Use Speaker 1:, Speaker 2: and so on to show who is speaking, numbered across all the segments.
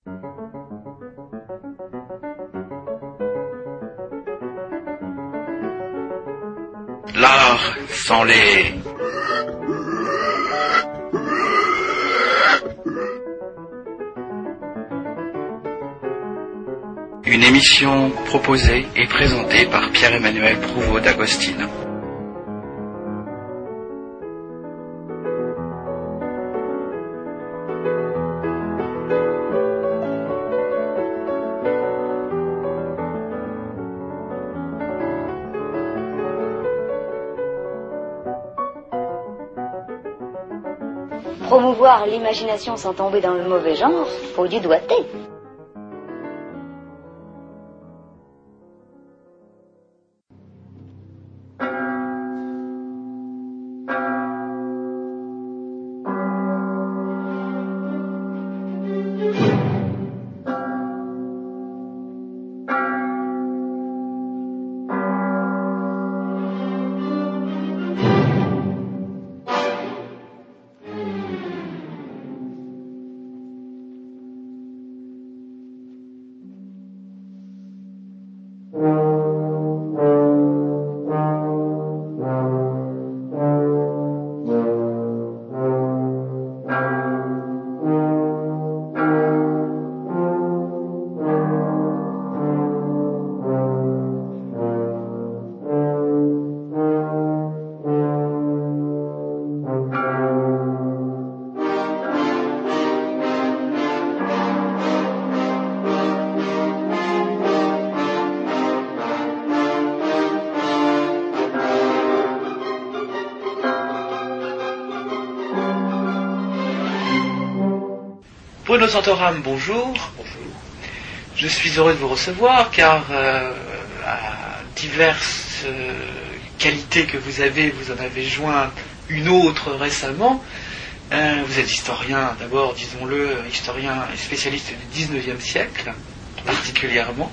Speaker 1: L'art sans les... Une émission proposée et présentée par Pierre-Emmanuel Prouveau d'Agostino.
Speaker 2: Promouvoir l'imagination sans tomber dans le mauvais genre, faut du doigté.
Speaker 1: Bruno Santoram, bonjour. Bonjour. Je suis heureux de vous recevoir car à diverses qualités que vous avez, vous en avez joint une autre récemment. Vous êtes historien, d'abord, disons-le, historien et spécialiste du 19e siècle, particulièrement.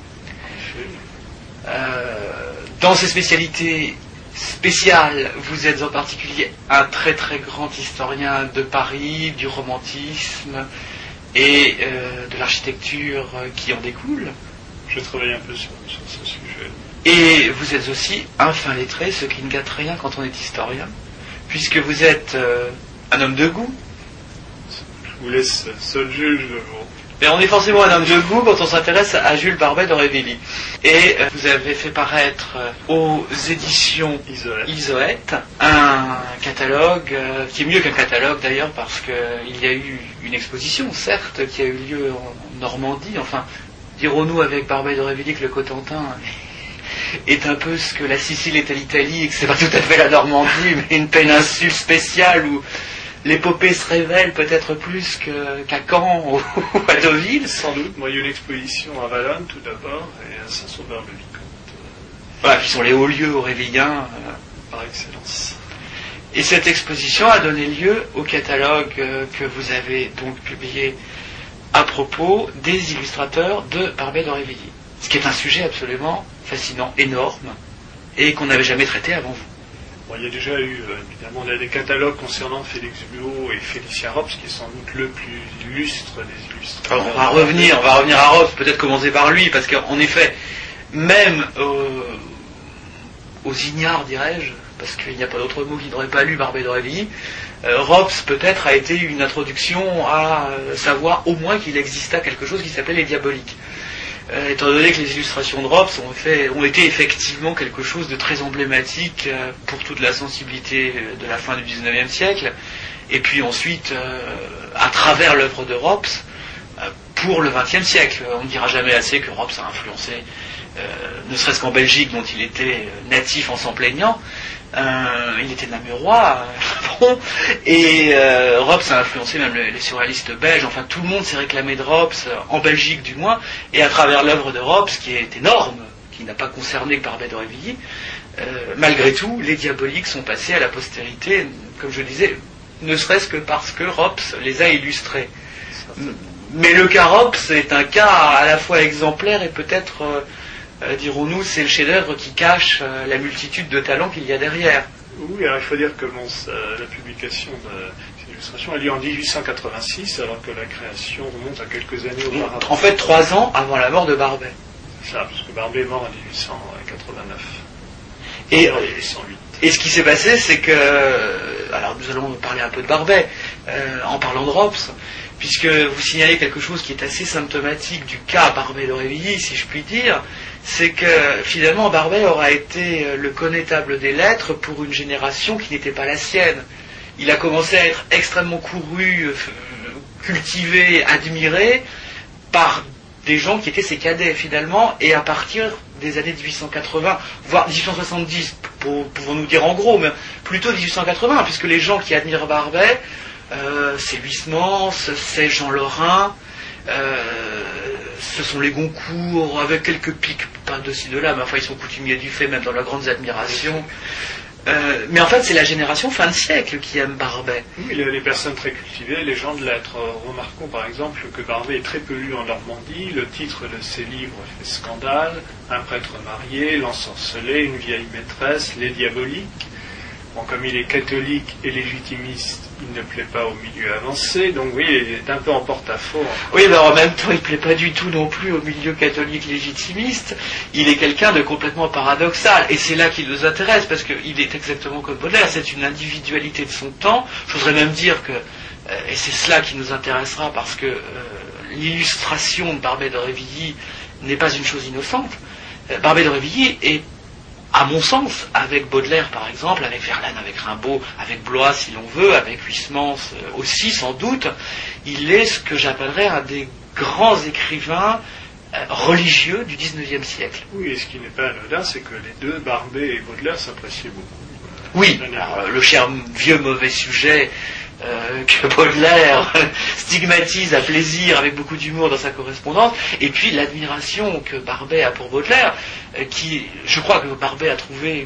Speaker 1: Dans ces spécialités spéciales, vous êtes en particulier un très très grand historien de Paris, du romantisme et de l'architecture qui en découle.
Speaker 3: Je travaille un peu sur ce sujet.
Speaker 1: Et vous êtes aussi un fin lettré, ce qui ne gâte rien quand on est historien, puisque vous êtes un homme de goût.
Speaker 3: Je vous laisse seul juge de vous.
Speaker 1: Mais on est forcément un homme de goût quand on s'intéresse à Jules Barbet d'Aurevilly. Et vous avez fait paraître aux éditions Isoët un catalogue, qui est mieux qu'un catalogue d'ailleurs, parce qu'il y a eu une exposition, certes, qui a eu lieu en Normandie. Enfin, dirons-nous avec Barbet d'Aurevilly que le Cotentin est un peu ce que la Sicile est à l'Italie, et que c'est pas tout à fait la Normandie, mais une péninsule spéciale où l'épopée se révèle peut-être plus qu'à Caen ou à Deauville.
Speaker 3: Sans doute. Moi, il y a eu une exposition à Valognes tout d'abord et à Saint-Sauveur-le-Vicomte.
Speaker 1: Voilà, qui sont les hauts lieux aurévilliens.
Speaker 3: Par excellence.
Speaker 1: Et cette exposition a donné lieu au catalogue que vous avez donc publié à propos des illustrateurs de Barbet d'Aurevilly. Ce qui est un sujet absolument fascinant, énorme, et qu'on n'avait jamais traité avant vous.
Speaker 3: Bon, il y a déjà eu, évidemment, des catalogues concernant Félix Buot et Félicien Rops, qui est sans doute le plus illustre des illustrateurs.
Speaker 1: Alors, on va revenir à Rops, peut-être commencer par lui, parce qu'en effet, même aux ignares, dirais-je, parce qu'il n'y a pas d'autre mot qui n'aurait pas lu Barbet d'Aurevilly, Rops peut-être a été une introduction à savoir au moins qu'il exista quelque chose qui s'appelait les diaboliques. Étant donné que les illustrations de Rops ont été effectivement quelque chose de très emblématique pour toute la sensibilité de la fin du XIXe siècle, et puis ensuite, à travers l'œuvre de Rops, pour le XXe siècle. On ne dira jamais assez que Rops a influencé, ne serait-ce qu'en Belgique, dont il était natif en s'en plaignant. Il était namurois, et Rops a influencé même les surréalistes belges. Enfin, tout le monde s'est réclamé de Rops, en Belgique du moins, et à travers l'œuvre de Rops, qui est énorme, qui n'a pas concerné que Barbet d'Aurevilly, malgré tout, les diaboliques sont passés à la postérité, comme je disais, ne serait-ce que parce que Rops les a illustrés. Mais le cas Rops est un cas à la fois exemplaire et peut-être... dirons-nous, c'est le chef-d'œuvre qui cache la multitude de talents qu'il y a derrière.
Speaker 3: Oui, alors il faut dire que la publication de L'illustration a lieu en 1886, alors que la création remonte à quelques années auparavant.
Speaker 1: En fait, 3 ans avant la mort de Barbet.
Speaker 3: C'est ça, parce que Barbet est mort en 1889.
Speaker 1: Et,
Speaker 3: En 1808.
Speaker 1: et ce qui s'est passé, c'est que... Alors, nous allons parler un peu de Barbet, en parlant de Rops, puisque vous signalez quelque chose qui est assez symptomatique du cas Barbet d'Aurevilly, si je puis dire, c'est que finalement Barbet aura été le connétable des lettres pour une génération qui n'était pas la sienne. Il a commencé à être extrêmement couru, cultivé, admiré par des gens qui étaient ses cadets finalement, et à partir des années 1880, voire 1870, pouvons-nous dire en gros, mais plutôt 1880, puisque les gens qui admirent Barbet, c'est Huysmans, c'est Jean Lorrain, ce sont les Goncourt, avec quelques pics, pas de ci de là, mais enfin ils sont coutumiers du fait, même dans leurs grandes admirations. Mais en fait, c'est la génération fin de siècle qui aime Barbet.
Speaker 3: Oui, les personnes très cultivées, les gens de lettres. Remarquons par exemple que Barbet est très peu lu en Normandie. Le titre de ses livres fait scandale. Un prêtre marié, l'ensorcelé, une vieille maîtresse, les diaboliques. Bon, comme il est catholique et légitimiste, il ne plaît pas au milieu avancé. Donc oui, il est un peu en porte-à-faux.
Speaker 1: Oui, mais en même temps, il ne plaît pas du tout non plus au milieu catholique légitimiste. Il est quelqu'un de complètement paradoxal. Et c'est là qu'il nous intéresse, parce qu'il est exactement comme Baudelaire. C'est une individualité de son temps. Je voudrais même dire que, et c'est cela qui nous intéressera, parce que l'illustration de Barbet d'Aurevilly n'est pas une chose innocente. Barbet d'Aurevilly est, à mon sens, avec Baudelaire par exemple, avec Verlaine, avec Rimbaud, avec Blois si l'on veut, avec Huysmans aussi sans doute, il est ce que j'appellerais un des grands écrivains religieux du XIXe siècle.
Speaker 3: Oui, et ce qui n'est pas anodin, c'est que les deux, Barbet et Baudelaire, s'appréciaient beaucoup.
Speaker 1: Oui, alors, le cher vieux mauvais sujet que Baudelaire stigmatise à plaisir avec beaucoup d'humour dans sa correspondance, et puis l'admiration que Barbet a pour Baudelaire, qui, je crois que Barbet a trouvé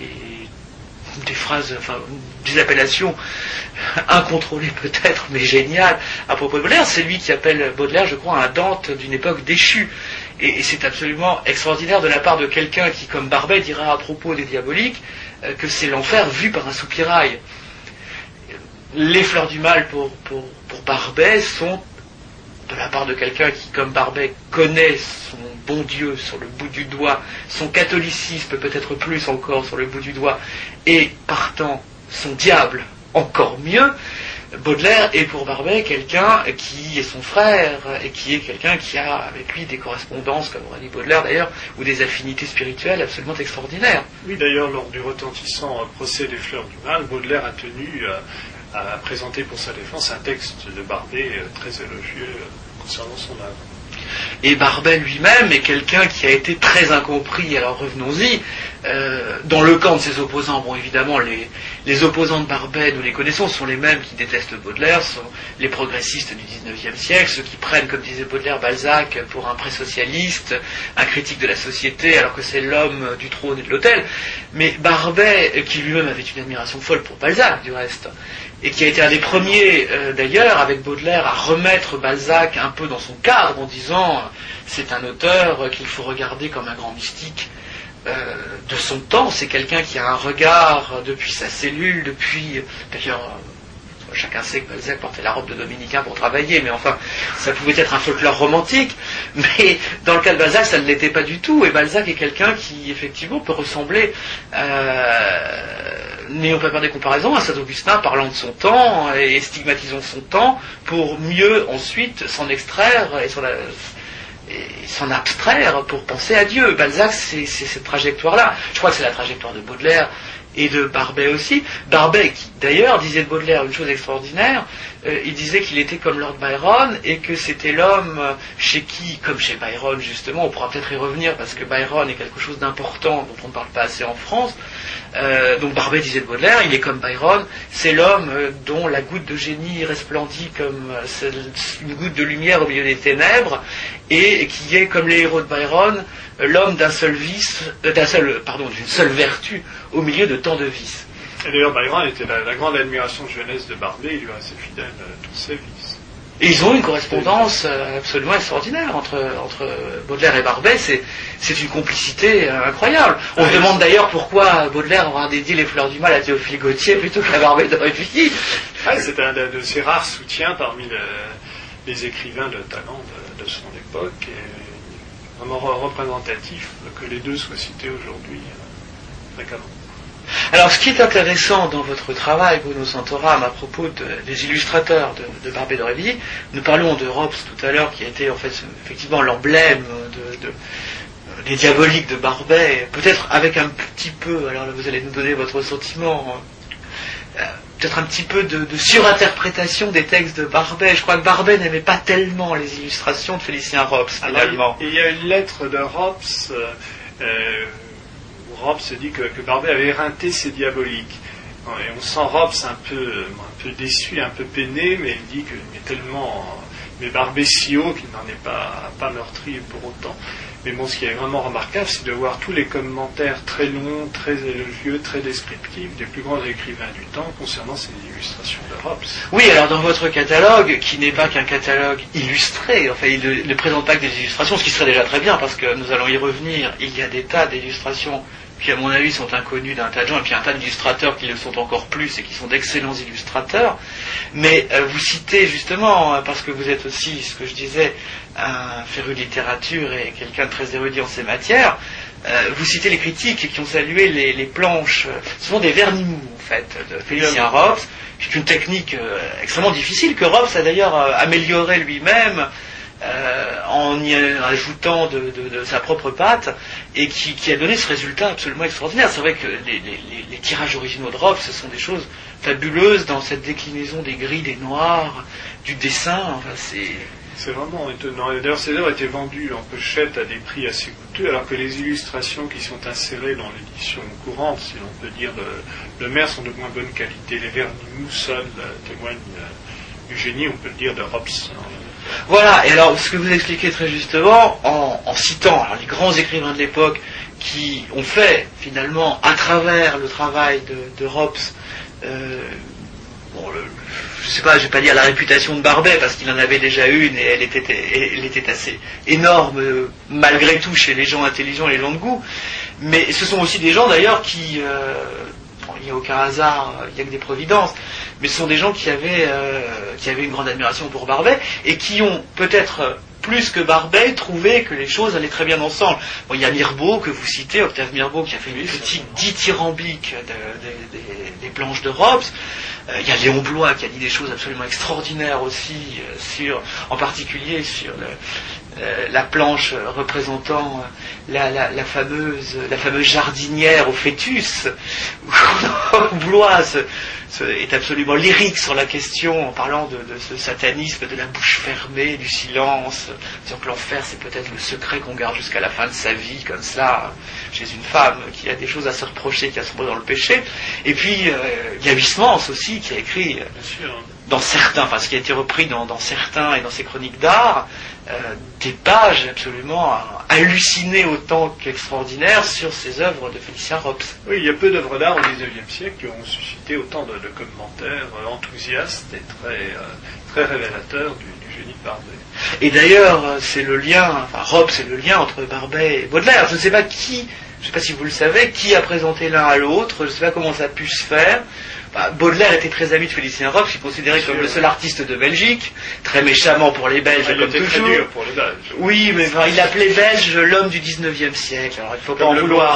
Speaker 1: une des phrases, enfin des appellations incontrôlées peut-être, mais géniales à propos de Baudelaire. C'est lui qui appelle Baudelaire, je crois, un Dante d'une époque déchue. Et c'est absolument extraordinaire de la part de quelqu'un qui, comme Barbet, dira à propos des diaboliques que c'est l'enfer vu par un soupirail. Les fleurs du mal pour Barbet sont, de la part de quelqu'un qui, comme Barbet, connaît son bon Dieu sur le bout du doigt, son catholicisme peut-être plus encore sur le bout du doigt, et partant son diable encore mieux, Baudelaire est pour Barbet quelqu'un qui est son frère, et qui est quelqu'un qui a avec lui des correspondances, comme aurait dit Baudelaire d'ailleurs, ou des affinités spirituelles absolument extraordinaires.
Speaker 3: Oui, d'ailleurs, lors du retentissant procès des fleurs du mal, Baudelaire a tenu à présenter pour sa défense un texte de Barbet très élogieux concernant son œuvre.
Speaker 1: Et Barbet lui-même est quelqu'un qui a été très incompris, alors revenons-y, dans le camp de ses opposants. Bon, évidemment, les opposants de Barbet, nous les connaissons, sont les mêmes qui détestent Baudelaire, sont les progressistes du XIXe siècle, ceux qui prennent, comme disait Baudelaire, Balzac pour un pré-socialiste, un critique de la société, alors que c'est l'homme du trône et de l'autel. Mais Barbet, qui lui-même avait une admiration folle pour Balzac, du reste, et qui a été un des premiers, d'ailleurs, avec Baudelaire, à remettre Balzac un peu dans son cadre, en disant c'est un auteur qu'il faut regarder comme un grand mystique de son temps. C'est quelqu'un qui a un regard depuis sa cellule, depuis... D'ailleurs, chacun sait que Balzac portait la robe de dominicain pour travailler, mais enfin, ça pouvait être un folklore romantique, mais dans le cas de Balzac, ça ne l'était pas du tout, et Balzac est quelqu'un qui, effectivement, peut ressembler, n'ayons pas peur des comparaisons, à Saint-Augustin parlant de son temps, et stigmatisant son temps, pour mieux, ensuite, s'en extraire, et s'en abstraire pour penser à Dieu. Balzac, c'est cette trajectoire-là. Je crois que c'est la trajectoire de Baudelaire, et de Barbet aussi. Barbet, qui d'ailleurs disait de Baudelaire une chose extraordinaire, il disait qu'il était comme Lord Byron, et que c'était l'homme chez qui, comme chez Byron justement, on pourra peut-être y revenir parce que Byron est quelque chose d'important dont on ne parle pas assez en France, donc Barbet disait de Baudelaire, il est comme Byron, c'est l'homme dont la goutte de génie resplendit comme une goutte de lumière au milieu des ténèbres, et qui est comme les héros de Byron, l'homme d'une seule vertu au milieu de tant de vices.
Speaker 3: Et d'ailleurs, Byron était la grande admiration de jeunesse de Barbet, il lui restait fidèle à tous ses vices.
Speaker 1: Et ils ont une correspondance absolument extraordinaire entre Baudelaire et Barbey. C'est une complicité incroyable. On se demande d'ailleurs pourquoi Baudelaire aura dédié les Fleurs du Mal à Théophile Gautier plutôt qu'à Barbey de Aurevilly.
Speaker 3: C'est un de ses rares soutiens parmi les écrivains de talent de son époque. Et vraiment représentatif que les deux soient cités aujourd'hui fréquemment.
Speaker 1: Alors, ce qui est intéressant dans votre travail, Bruno Santoram, à propos des illustrateurs de Barbey d'Aurevilly, nous parlons de Robs tout à l'heure, qui a été en fait effectivement l'emblème des diaboliques de Barbey, peut-être avec un petit peu, alors là vous allez nous donner votre sentiment, peut-être un petit peu de surinterprétation des textes de Barbey. Je crois que Barbey n'aimait pas tellement les illustrations de Félicien Robs, finalement.
Speaker 3: Il y a une lettre de Robs. Robs dit que Barbey avait éreinté ses diaboliques. Et on sent Robs un peu déçu, un peu peiné, mais il dit qu'il est tellement Barbey si haut qu'il n'en est pas meurtri pour autant. Mais bon, ce qui est vraiment remarquable, c'est de voir tous les commentaires très longs, très élogieux, très descriptifs des plus grands écrivains du temps concernant ces illustrations de Robs.
Speaker 1: Oui, alors dans votre catalogue, qui n'est pas qu'un catalogue illustré, enfin il ne présente pas que des illustrations, ce qui serait déjà très bien, parce que nous allons y revenir, il y a des tas d'illustrations qui à mon avis sont inconnus d'un tas de gens, et puis un tas d'illustrateurs qui le sont encore plus et qui sont d'excellents illustrateurs. Mais vous citez justement, parce que vous êtes aussi, ce que je disais, un féru de littérature et quelqu'un de très érudit en ces matières, vous citez les critiques qui ont salué les planches, ce sont des vernis mous en fait, de Félicien Robs, qui est une technique extrêmement difficile, que Robs a d'ailleurs amélioré lui-même, en y ajoutant de sa propre patte, et qui a donné ce résultat absolument extraordinaire. C'est vrai que les tirages originaux de Robs, ce sont des choses fabuleuses dans cette déclinaison des gris, des noirs, du dessin. Enfin,
Speaker 3: c'est vraiment étonnant. Et d'ailleurs, ces œuvres étaient vendues en pochette à des prix assez coûteux, alors que les illustrations qui sont insérées dans l'édition courante, si l'on peut dire, de Mer, sont de moins bonne qualité. Les vernis mous seuls témoignent du génie, on peut le dire, de Robs.
Speaker 1: Voilà, et alors ce que vous expliquez très justement, en citant les grands écrivains de l'époque qui ont fait finalement, à travers le travail de Robs, je sais pas, je vais pas dire la réputation de Barbey, parce qu'il en avait déjà une, et elle était assez énorme, malgré tout, chez les gens intelligents et les gens de goût, mais ce sont aussi des gens d'ailleurs qui... il n'y a aucun hasard, il n'y a que des providences, mais ce sont des gens qui avaient une grande admiration pour Barbey et qui ont peut-être plus que Barbey trouvé que les choses allaient très bien ensemble. Bon, il y a Mirbeau que vous citez, Octave Mirbeau, qui a fait une petite dithyrambique des planches de Robs. Il y a Léon Bloy qui a dit des choses absolument extraordinaires aussi, en particulier sur la planche représentant la fameuse jardinière au fêtus, où Bloy est absolument lyrique sur la question, en parlant de ce satanisme de la bouche fermée, du silence, disant que l'enfer c'est peut-être le secret qu'on garde jusqu'à la fin de sa vie, comme cela, chez une femme qui a des choses à se reprocher, qui a sombré dans le péché. Et puis il y a Huysmans aussi, qui a écrit dans certains, enfin ce qui a été repris dans certains et dans ses chroniques d'art, des pages absolument hallucinées autant qu'extraordinaires sur ces œuvres de Félicien Robs.
Speaker 3: Oui, il y a peu d'œuvres d'art au XIXe siècle qui ont suscité autant de commentaires enthousiastes et très révélateurs du génie de Barbey.
Speaker 1: Et d'ailleurs, c'est le lien, Robs c'est le lien entre Barbey et Baudelaire. Je ne sais pas si vous le savez, qui a présenté l'un à l'autre, je ne sais pas comment ça a pu se faire. Baudelaire était très ami de Félicien Robs, il est considéré comme le seul artiste de Belgique, très méchamment pour les Belges, comme toujours.
Speaker 3: Très dur pour les Belges.
Speaker 1: Oui, mais il appelait belge l'homme du 19e siècle, alors il ne faut pas en vouloir.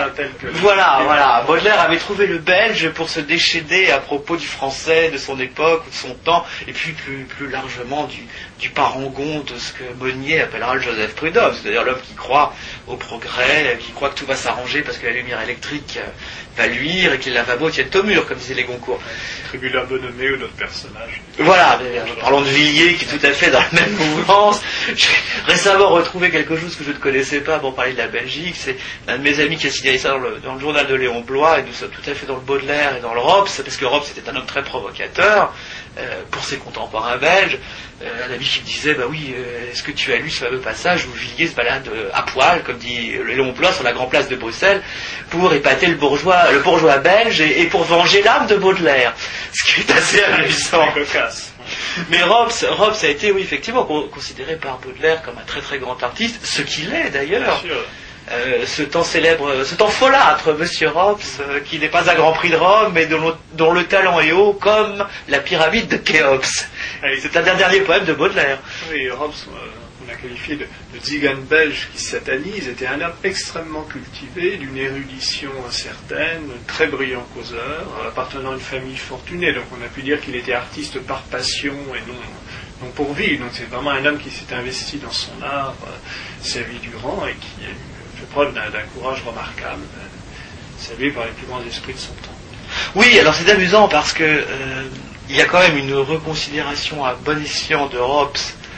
Speaker 1: Voilà. Baudelaire avait trouvé le belge pour se déchéder à propos du français, de son époque, de son temps, et puis plus largement du parangon de ce que Monnier appellera le Joseph Prudhomme, c'est-à-dire l'homme qui croit au progrès, qui croit que tout va s'arranger parce que la lumière électrique va luire et que les lavabos tiennent au mur, comme disaient les Goncourt.
Speaker 3: Tribunal Bonhomé ou d'autres personnages.
Speaker 1: Voilà, parlons de Villiers qui est tout à fait dans la même mouvance. J'ai récemment retrouvé quelque chose que je ne connaissais pas pour parler de la Belgique. C'est un de mes amis qui a signalé ça dans le journal de Léon Bloy, et nous sommes tout à fait dans le Baudelaire et dans le Robs, parce que Robs était un homme très provocateur pour ses contemporains belges. Un ami qui me disait, est-ce que tu as lu ce fameux passage où Villiers se balade à poil, comme dit Léon Bloy, sur la grande place de Bruxelles, pour épater le bourgeois belge et pour venger l'âme de Baudelaire. Ce qui est assez amusant. Mais Robs a été, oui, effectivement, considéré par Baudelaire comme un très très grand artiste, ce qu'il est d'ailleurs. Ce temps célèbre, ce temps folâtre, Monsieur Robs, qui n'est pas un Grand Prix de Rome, mais dont le talent est haut comme la pyramide de Khéops. C'est un dernier poème de Baudelaire.
Speaker 3: Oui, Robs, on a qualifié de tzigane belge qui satanise, était un homme extrêmement cultivé, d'une érudition certaine, très brillant causeur, appartenant à une famille fortunée, donc on a pu dire qu'il était artiste par passion et non pour vivre. Donc c'est vraiment un homme qui s'est investi dans son art sa vie durant et qui a fait preuve d'un courage remarquable, salué par les plus grands esprits de son temps.
Speaker 1: Oui, alors c'est amusant parce que il y a quand même une reconsidération à bon escient de Robs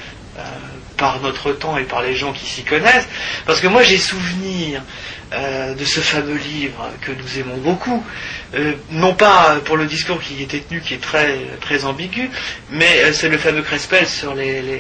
Speaker 1: par notre temps et par les gens qui s'y connaissent, parce que moi j'ai souvenir de ce fameux livre que nous aimons beaucoup, non pas pour le discours qui y était tenu, qui est très, très ambigu, mais c'est le fameux Crespel sur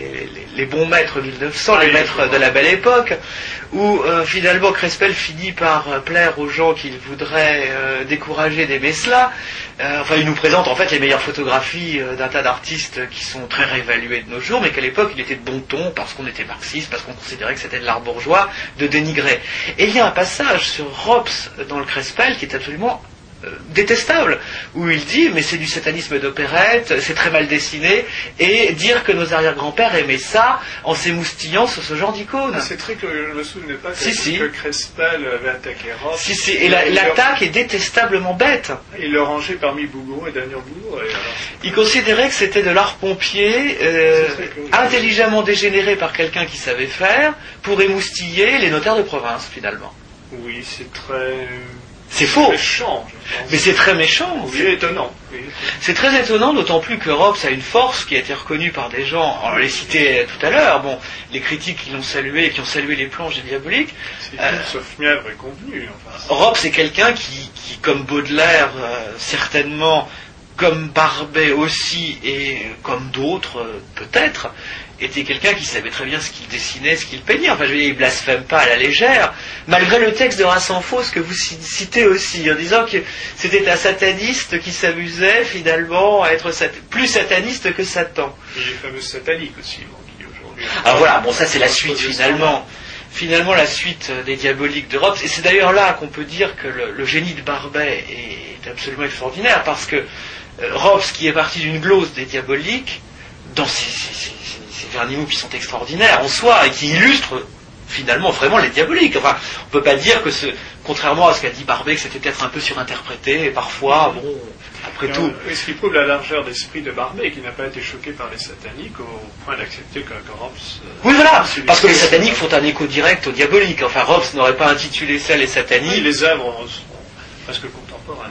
Speaker 1: les bons maîtres 1900, les maîtres de la belle époque, où finalement Crespel finit par plaire aux gens qu'il voudrait décourager d'aimer cela. Enfin, il nous présente en fait les meilleures photographies d'un tas d'artistes qui sont très réévalués de nos jours, mais qu'à l'époque il était de bon ton, parce qu'on était marxiste, parce qu'on considérait que c'était de l'art bourgeois, de dénigrer. Et il y a un passage sur Robs dans le Crespel qui est absolument détestable, où il dit mais c'est du satanisme d'opérette, c'est très mal dessiné, et dire que nos arrière-grands-pères aimaient ça en s'émoustillant sur ce genre d'icône.
Speaker 3: C'est très que je ne me souvenais pas que Crespel avait attaqué Robs.
Speaker 1: Et l'attaque est détestablement bête.
Speaker 3: Il le rangeait parmi Bouguereau et Daniel Bouguereau.
Speaker 1: Il considérait que c'était de l'art pompier intelligemment dégénéré par quelqu'un qui savait faire pour émoustiller les notaires de province finalement.
Speaker 3: Oui, c'est très...
Speaker 1: C'est faux.
Speaker 3: Méchant, je pense.
Speaker 1: Mais c'est très méchant.
Speaker 3: C'est étonnant. Oui.
Speaker 1: C'est très étonnant, d'autant plus que Robs a une force qui a été reconnue par des gens, on les citait tout à l'heure, bon, les critiques qui l'ont salué et qui ont salué les planches des Diaboliques.
Speaker 3: C'est tout sauf mièvre et convenu. Enfin,
Speaker 1: Robs est quelqu'un qui comme Baudelaire, certainement, comme Barbet aussi, et comme d'autres, peut-être, était quelqu'un qui savait très bien ce qu'il dessinait, ce qu'il peignait. Enfin, je veux dire, il blasphème pas à la légère, malgré le texte de Rassenfos que vous citez aussi, en disant que c'était un sataniste qui s'amusait finalement à être plus sataniste que Satan.
Speaker 3: Et les fameux sataniques aussi, qui aujourd'hui...
Speaker 1: Ah voilà, bon ça c'est la suite finalement. Finalement la suite des Diaboliques de Robs, et c'est d'ailleurs là qu'on peut dire que le génie de Barbet est absolument extraordinaire, parce que Robs, qui est parti d'une glose des Diaboliques, dans ces derniers mots qui sont extraordinaires en soi et qui illustrent finalement vraiment les Diaboliques. Enfin, on peut pas dire que contrairement à ce qu'a dit Barbet, que c'était peut-être un peu surinterprété, et parfois, bon, après tout...
Speaker 3: Ce qui prouve la largeur d'esprit de Barbet, qui n'a pas été choqué par les sataniques au point d'accepter que Robs...
Speaker 1: Oui, voilà, parce que les sataniques font un écho direct aux Diaboliques. Enfin, Robs n'aurait pas intitulé ça les sataniques.
Speaker 3: Oui, les œuvres sont presque contemporaines.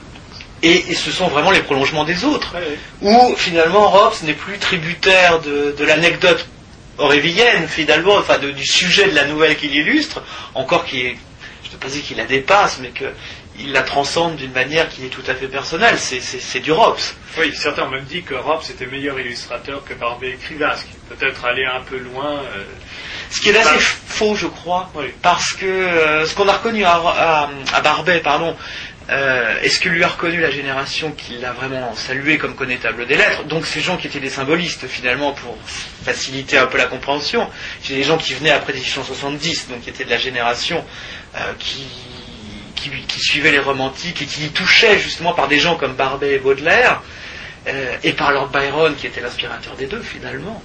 Speaker 1: Et ce sont vraiment les prolongements des autres,
Speaker 3: oui.
Speaker 1: Où finalement Robs n'est plus tributaire de l'anecdote aurévillienne, finalement, enfin du sujet de la nouvelle qu'il illustre, encore je ne peux pas dire qu'il la dépasse, mais qu'il la transcende d'une manière qui est tout à fait personnelle, c'est du Robs.
Speaker 3: Oui, certains ont même dit que Robs était meilleur illustrateur que Barbet écrivain, ce qui peut-être aller un peu loin...
Speaker 1: Ce qui est assez faux, je crois, oui. Parce que ce qu'on a reconnu à Barbet, pardon, et ce que lui a reconnu la génération qui l'a vraiment salué comme connétable des lettres, donc ces gens qui étaient des symbolistes finalement pour faciliter un peu la compréhension, c'est des gens qui venaient après 1870, donc qui étaient de la génération qui suivaient les romantiques et qui y touchaient justement par des gens comme Barbet et Baudelaire, et par Lord Byron qui était l'inspirateur des deux finalement.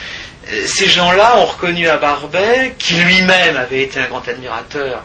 Speaker 1: Ces gens-là ont reconnu à Barbet, qui lui-même avait été un grand admirateur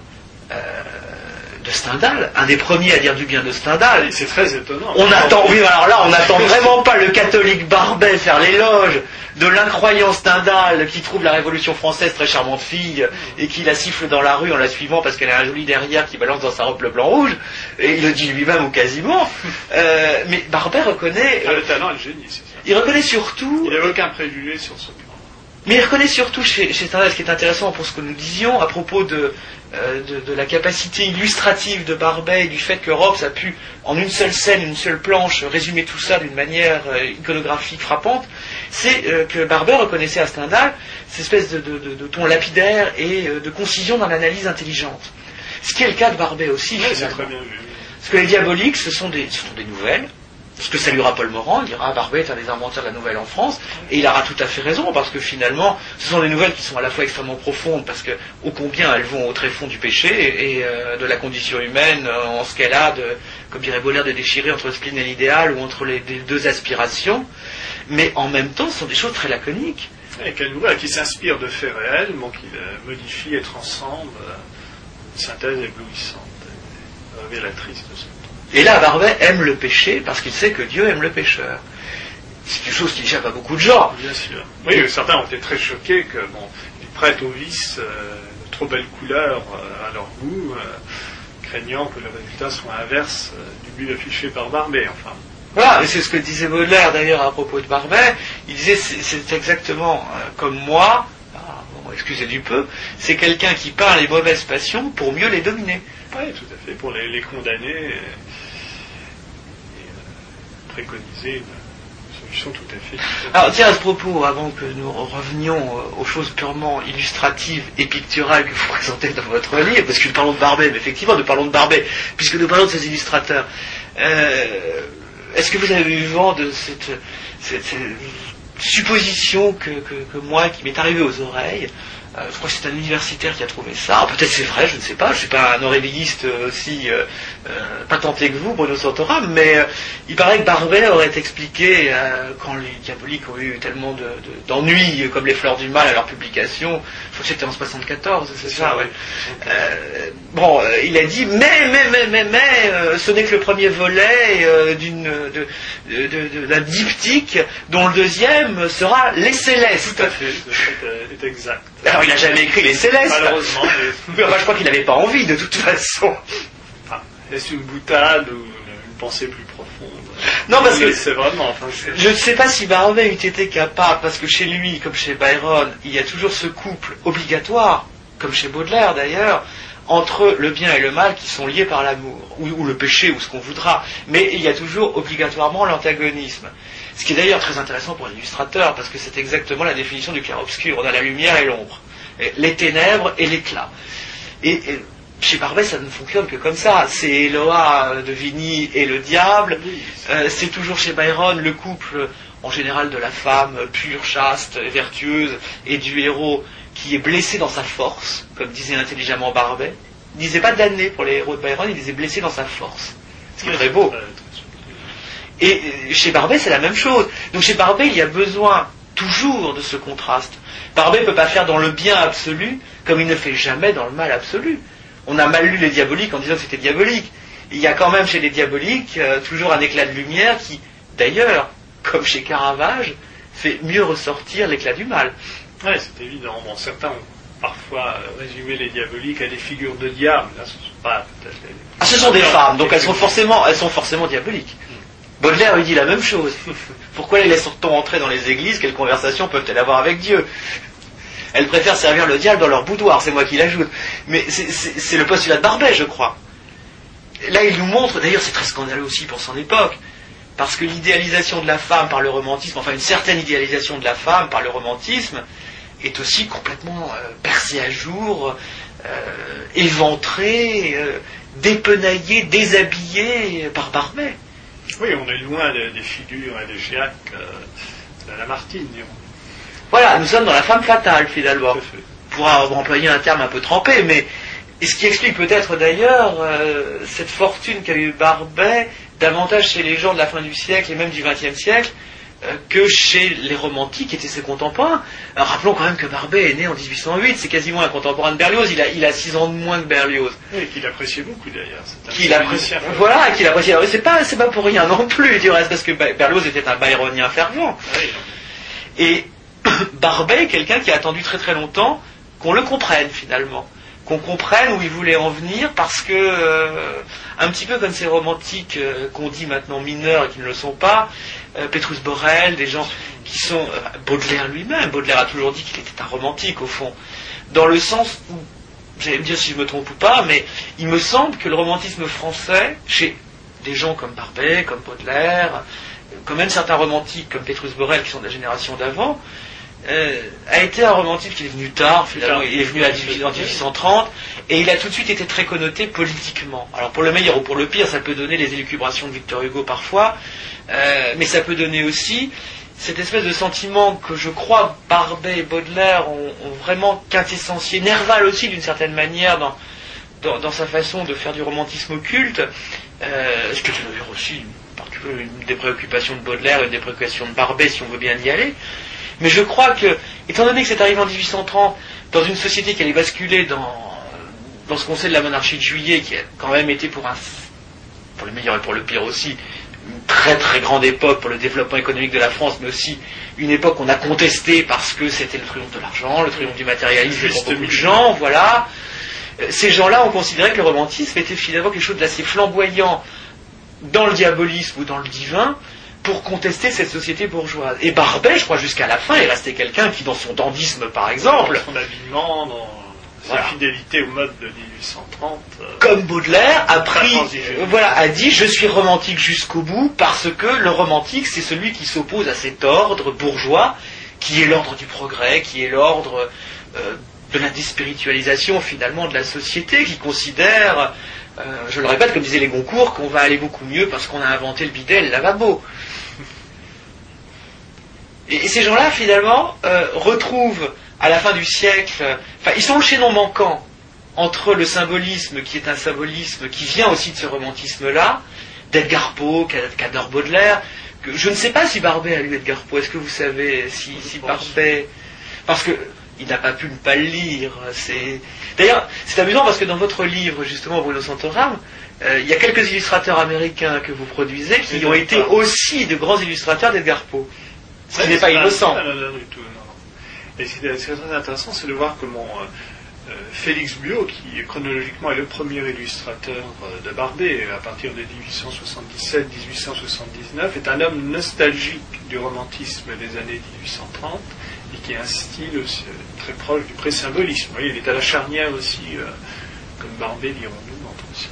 Speaker 1: de Stendhal, un des premiers à dire du bien de Stendhal.
Speaker 3: C'est très étonnant.
Speaker 1: On attend vraiment pas le catholique Barbet faire l'éloge de l'incroyant Stendhal qui trouve la Révolution française très charmante fille et qui la siffle dans la rue en la suivant parce qu'elle a un joli derrière qui balance dans sa robe bleu blanc rouge, et il le dit lui-même ou quasiment. Mais Barbet reconnaît...
Speaker 3: le talent et le génie, c'est ça.
Speaker 1: Il reconnaît surtout...
Speaker 3: Il n'avait aucun préjugé sur ce plan.
Speaker 1: Mais il reconnaît surtout chez Stendhal, ce qui est intéressant pour ce que nous disions à propos de la capacité illustrative de Barbet et du fait que Robs a pu, en une seule scène, une seule planche, résumer tout ça d'une manière iconographique frappante, c'est que Barbet reconnaissait à Stendhal cette espèce de ton lapidaire et de concision dans l'analyse intelligente. Ce qui est le cas de Barbet aussi,
Speaker 3: oui, c'est très bien vu.
Speaker 1: Parce que les Diaboliques, ce sont des nouvelles, Parce que saluera Paul Morand, il dira Barbet est un des inventeurs de la nouvelle en France, et il aura tout à fait raison, parce que finalement, ce sont des nouvelles qui sont à la fois extrêmement profondes, parce que ô combien elles vont au tréfonds du péché et de la condition humaine, en ce qu'elle a, comme dirait Baudelaire, de déchirer entre le spleen et l'idéal, ou entre les deux aspirations, mais en même temps, ce sont des choses très laconiques.
Speaker 3: Et quelle nouvelle qui s'inspire de faits réels, bon, qui modifie et transcende, une synthèse éblouissante et révélatrice de ce temps.
Speaker 1: Et là, Barbet aime le péché parce qu'il sait que Dieu aime le pécheur. C'est une chose qui échappe à beaucoup de gens.
Speaker 3: Bien sûr. Oui, certains ont été très choqués que, bon, ils prêtent au vice de trop belles couleurs à leur goût, craignant que le résultat soit inverse du but affiché par Barbet, enfin.
Speaker 1: Voilà, et c'est ce que disait Baudelaire d'ailleurs à propos de Barbet. Il disait c'est exactement comme moi, excusez du peu, c'est quelqu'un qui peint les mauvaises passions pour mieux les dominer.
Speaker 3: Oui, tout à fait, pour les condamner et préconiser une solution tout à fait différente.
Speaker 1: Alors tiens, à ce propos, avant que nous revenions aux choses purement illustratives et picturales que vous présentez dans votre livre, parce que nous parlons de Barbet, mais effectivement nous parlons de Barbet, puisque nous parlons de ces illustrateurs, est-ce que vous avez eu vent de cette supposition que moi, qui m'est arrivée aux oreilles, je crois que c'est un universitaire qui a trouvé ça, peut-être c'est vrai, je ne sais pas, je ne suis pas un aurévilliste aussi patenté que vous, Bruno Santorum, mais il paraît que Barbet aurait expliqué, quand les diaboliques ont eu tellement d'ennuis comme les fleurs du mal à leur publication, je crois que c'était en 74, c'est ça, ouais. Il a dit, mais, ce n'est que le premier volet d'un diptyque dont le deuxième sera Les Célestes.
Speaker 3: Tout à fait, c'est exact.
Speaker 1: Alors il n'a jamais écrit Les Célestes.
Speaker 3: Malheureusement.
Speaker 1: Mais je crois qu'il n'avait pas envie de toute façon.
Speaker 3: Est-ce une boutade ou une pensée plus profonde?
Speaker 1: Non, parce que
Speaker 3: c'est vraiment.
Speaker 1: Je ne sais pas si Barbet eût été capable, parce que chez lui, comme chez Byron, il y a toujours ce couple obligatoire, comme chez Baudelaire d'ailleurs, entre le bien et le mal qui sont liés par l'amour, ou le péché, ou ce qu'on voudra. Mais il y a toujours obligatoirement l'antagonisme. Ce qui est d'ailleurs très intéressant pour l'illustrateur, parce que c'est exactement la définition du clair-obscur. On a la lumière et l'ombre, les ténèbres et l'éclat. Et chez Barbet, ça ne fonctionne que comme ça. C'est Eloa de Vigny et le diable. C'est toujours chez Byron le couple, en général, de la femme pure, chaste, vertueuse, et du héros qui est blessé dans sa force, comme disait intelligemment Barbet. Il ne disait pas damné pour les héros de Byron, il disait blessé dans sa force. Ce qui est très beau. Et chez Barbet, c'est la même chose. Donc chez Barbet, il y a besoin toujours de ce contraste. Barbet ne peut pas faire dans le bien absolu comme il ne fait jamais dans le mal absolu. On a mal lu les diaboliques en disant que c'était diabolique. Il y a quand même chez les diaboliques toujours un éclat de lumière qui, d'ailleurs, comme chez Caravage, fait mieux ressortir l'éclat du mal.
Speaker 3: Oui, c'est évident. Bon, certains ont parfois résumé les diaboliques à des figures de diable. Là, ce sont pas peut-être
Speaker 1: ce sont des femmes, donc elles sont forcément diaboliques. Baudelaire lui dit la même chose. Pourquoi les laisse-t-on entrer dans les églises? Quelle conversation peuvent-elles avoir avec Dieu? Elles préfèrent servir le diable dans leur boudoir, c'est moi qui l'ajoute. Mais c'est le postulat de Barbet, je crois. Là, il nous montre, d'ailleurs c'est très scandaleux aussi pour son époque, parce que l'idéalisation de la femme par le romantisme, enfin une certaine idéalisation de la femme par le romantisme, est aussi complètement percée à jour, éventrée, dépenaillée, déshabillée par Barbet.
Speaker 3: Oui, on est loin des figures élégiaques de Lamartine, disons.
Speaker 1: Voilà, nous sommes dans la femme fatale, finalement. Pour employer un terme un peu trempé, mais ce qui explique peut-être d'ailleurs cette fortune qu'a eu Barbet, davantage chez les gens de la fin du siècle et même du XXe siècle, que chez les romantiques qui étaient ses contemporains. Alors, rappelons quand même que Barbet est né en 1808, c'est quasiment un contemporain de Berlioz, il a 6 ans de moins que Berlioz.
Speaker 3: Oui, qu'il appréciait beaucoup d'ailleurs.
Speaker 1: Qu'il appréciait. Voilà, qu'il appréciait. Alors, c'est pas pour rien non plus, du reste, parce que Berlioz était un byronien fervent.
Speaker 3: Oui.
Speaker 1: Et Barbet est quelqu'un qui a attendu très très longtemps qu'on le comprenne finalement. Qu'on comprenne où il voulait en venir, parce que, un petit peu comme ces romantiques qu'on dit maintenant mineurs et qui ne le sont pas, Petrus Borel, des gens qui sont... Baudelaire lui-même, Baudelaire a toujours dit qu'il était un romantique au fond, dans le sens où, vous allez me dire si je me trompe ou pas, mais il me semble que le romantisme français, chez des gens comme Barbet, comme Baudelaire, comme même certains romantiques comme Petrus Borel qui sont de la génération d'avant, a été un romantique qui est venu tard, finalement, il est venu en 1830, et il a tout de suite été très connoté politiquement. Alors pour le meilleur ou pour le pire, ça peut donner les élucubrations de Victor Hugo parfois, mais ça peut donner aussi cette espèce de sentiment que je crois Barbey et Baudelaire ont vraiment quintessentié, Nerval aussi d'une certaine manière dans sa façon de faire du romantisme occulte, ce qui est d'ailleurs aussi une des préoccupations de Baudelaire, une des préoccupations de Barbey si on veut bien y aller. Mais je crois que, étant donné que c'est arrivé en 1830, dans une société qui allait basculer dans ce qu'on sait de la monarchie de Juillet, qui a quand même été pour le meilleur et pour le pire aussi, une très très grande époque pour le développement économique de la France, mais aussi une époque qu'on a contestée parce que c'était le triomphe de l'argent, le triomphe du matérialisme pour beaucoup de gens, voilà. Ces gens-là ont considéré que le romantisme était finalement quelque chose d'assez flamboyant dans le diabolisme ou dans le divin, pour contester cette société bourgeoise. Et Barbey, je crois, jusqu'à la fin, est resté quelqu'un qui, dans son dandysme, par exemple,
Speaker 3: dans son habillement, dans sa fidélité au mode de 1830,
Speaker 1: comme Baudelaire, a dit « Je suis romantique jusqu'au bout, parce que le romantique, c'est celui qui s'oppose à cet ordre bourgeois, qui est l'ordre du progrès, qui est l'ordre de la déspiritualisation, finalement, de la société, qui considère... je le répète, comme disaient les Goncourt, qu'on va aller beaucoup mieux parce qu'on a inventé le bidet et le lavabo. » Et ces gens-là, finalement, retrouvent, à la fin du siècle... ils sont le chaînon manquant entre le symbolisme, qui est un symbolisme qui vient aussi de ce romantisme-là, d'Edgar Poe, qu'adore Baudelaire. Je ne sais pas si Barbey a lu Edgar Poe. Est-ce que vous savez si Barbey... Parce que... il n'a pas pu ne pas le lire. D'ailleurs, c'est amusant parce que dans votre livre, justement, Bruno Santoram, il y a quelques illustrateurs américains que vous produisez qui ont été aussi de grands illustrateurs d'Edgar Poe. Ce qui n'est pas innocent.
Speaker 3: Non, du tout, non. Et ce qui est très intéressant, c'est de voir comment Félix Buot, qui chronologiquement est le premier illustrateur de Barbey, à partir de 1877-1879, est un homme nostalgique du romantisme des années 1830, et qui a un style aussi, très proche du pré-symbolisme. Vous voyez, il est à la charnière aussi, comme Barbey, dirons-nous, entre aussi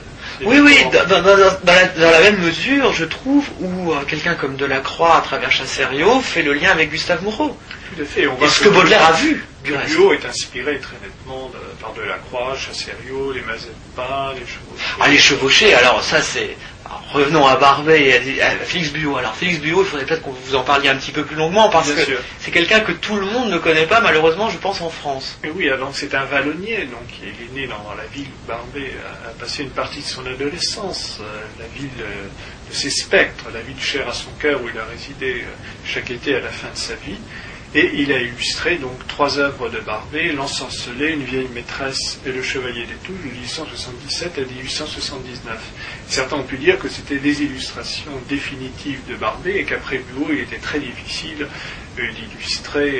Speaker 1: Oui, dans la même mesure, je trouve, où quelqu'un comme Delacroix, à travers Chassériau, fait le lien avec Gustave Moreau.
Speaker 3: Tout à fait.
Speaker 1: Et ce que Baudelaire a vu, du reste.
Speaker 3: Buot est inspiré très nettement par Delacroix, Chassériau, les Mazeppa, les Chevauchés.
Speaker 1: Ah, les Chevauchés, alors ça c'est... Alors, revenons à Barbey et à Félix Buot. Alors Félix Buot, il faudrait peut-être qu'on vous en parliez un petit peu plus longuement, parce que c'est quelqu'un que tout le monde ne connaît pas, malheureusement, je pense, en France.
Speaker 3: Et oui, donc c'est un vallonnier, donc il est né dans la ville où Barbey a passé une partie de son adolescence, la ville de ses spectres, la ville chère à son cœur où il a résidé chaque été à la fin de sa vie. Et il a illustré donc 3 œuvres de Barbey, L'Ensorcelé, Une vieille maîtresse et Le Chevalier des Touches, de 1877 à 1879. Certains ont pu dire que c'était des illustrations définitives de Barbey et qu'après Buot, il était très difficile d'illustrer,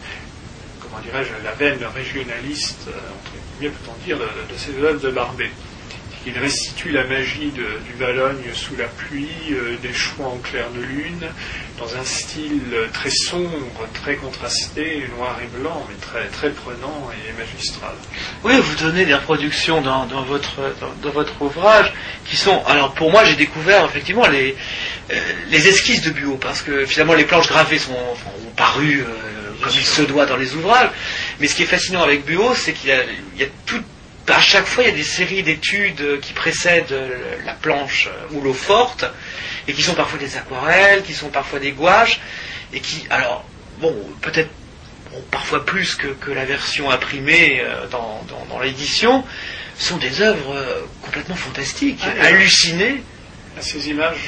Speaker 3: comment dirais-je, la veine régionaliste, entre guillemets, peut-on dire, de ces œuvres de Barbey. Il restitue la magie du Valogne sous la pluie, des chouans en clair de lune, dans un style très sombre, très contrasté, noir et blanc, mais très, très prenant et magistral.
Speaker 1: Oui, vous donnez des reproductions dans votre ouvrage qui sont... Alors pour moi, j'ai découvert effectivement les esquisses de Buot, parce que finalement les planches gravées ont paru comme il se doit dans les ouvrages. Mais ce qui est fascinant avec Buot, c'est qu'il y a tout... À chaque fois, il y a des séries d'études qui précèdent la planche ou l'eau forte, et qui sont parfois des aquarelles, qui sont parfois des gouaches, et qui, alors, peut-être parfois plus que la version imprimée dans l'édition, sont des œuvres complètement fantastiques, hallucinées.
Speaker 3: Ces images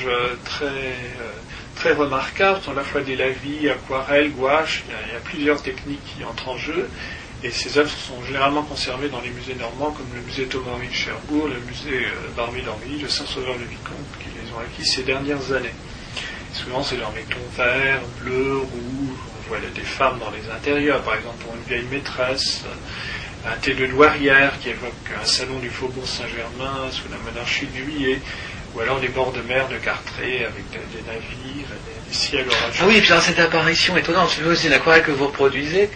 Speaker 3: très remarquables sont à la fois des lavis, aquarelles, gouaches, il y a plusieurs techniques qui entrent en jeu. Et ces œuvres sont généralement conservées dans les musées normands, comme le musée Thomas-Henri de Cherbourg, le musée Barbey d'Orly, le Saint-Sauveur-le-Vicomte, qui les ont acquis ces dernières années. Et souvent, c'est dans les tons verts, bleus, rouges. On voit des femmes dans les intérieurs, par exemple pour une vieille maîtresse, un thé de douairière qui évoque un salon du Faubourg Saint-Germain sous la monarchie de Juillet, ou alors les bords de mer de Cartré avec des navires, des ciels orageux.
Speaker 1: Ah oui, et puis dans cette apparition étonnante, c'est une aquarelle que vous reproduisez,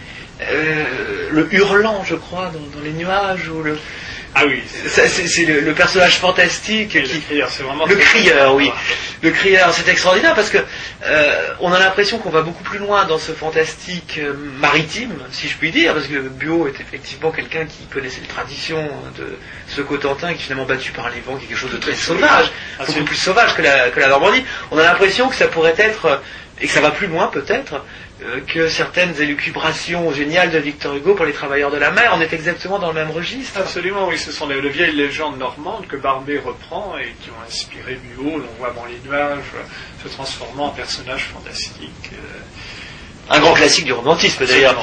Speaker 1: le hurlant, je crois, dans les nuages, ou le...
Speaker 3: Ah oui.
Speaker 1: C'est le personnage fantastique.
Speaker 3: Le crieur, c'est vraiment...
Speaker 1: Le crieur, oui. Le crieur, c'est extraordinaire parce que On a l'impression qu'on va beaucoup plus loin dans ce fantastique maritime, si je puis dire, parce que Buot est effectivement quelqu'un qui connaissait les traditions de ce Cotentin, qui est finalement battu par les vents, qui est quelque chose de très sauvage, beaucoup plus sauvage que la Normandie. On a l'impression que ça pourrait être, et que ça va plus loin peut-être, que certaines élucubrations géniales de Victor Hugo pour les travailleurs de la mer. On est exactement dans le même registre.
Speaker 3: Absolument, oui, ce sont les vieilles légendes normandes que Barbey reprend et qui ont inspiré Buot. L'on voit dans les nuages se transformant en personnage fantastique.
Speaker 1: Un grand classique du romantisme d'ailleurs.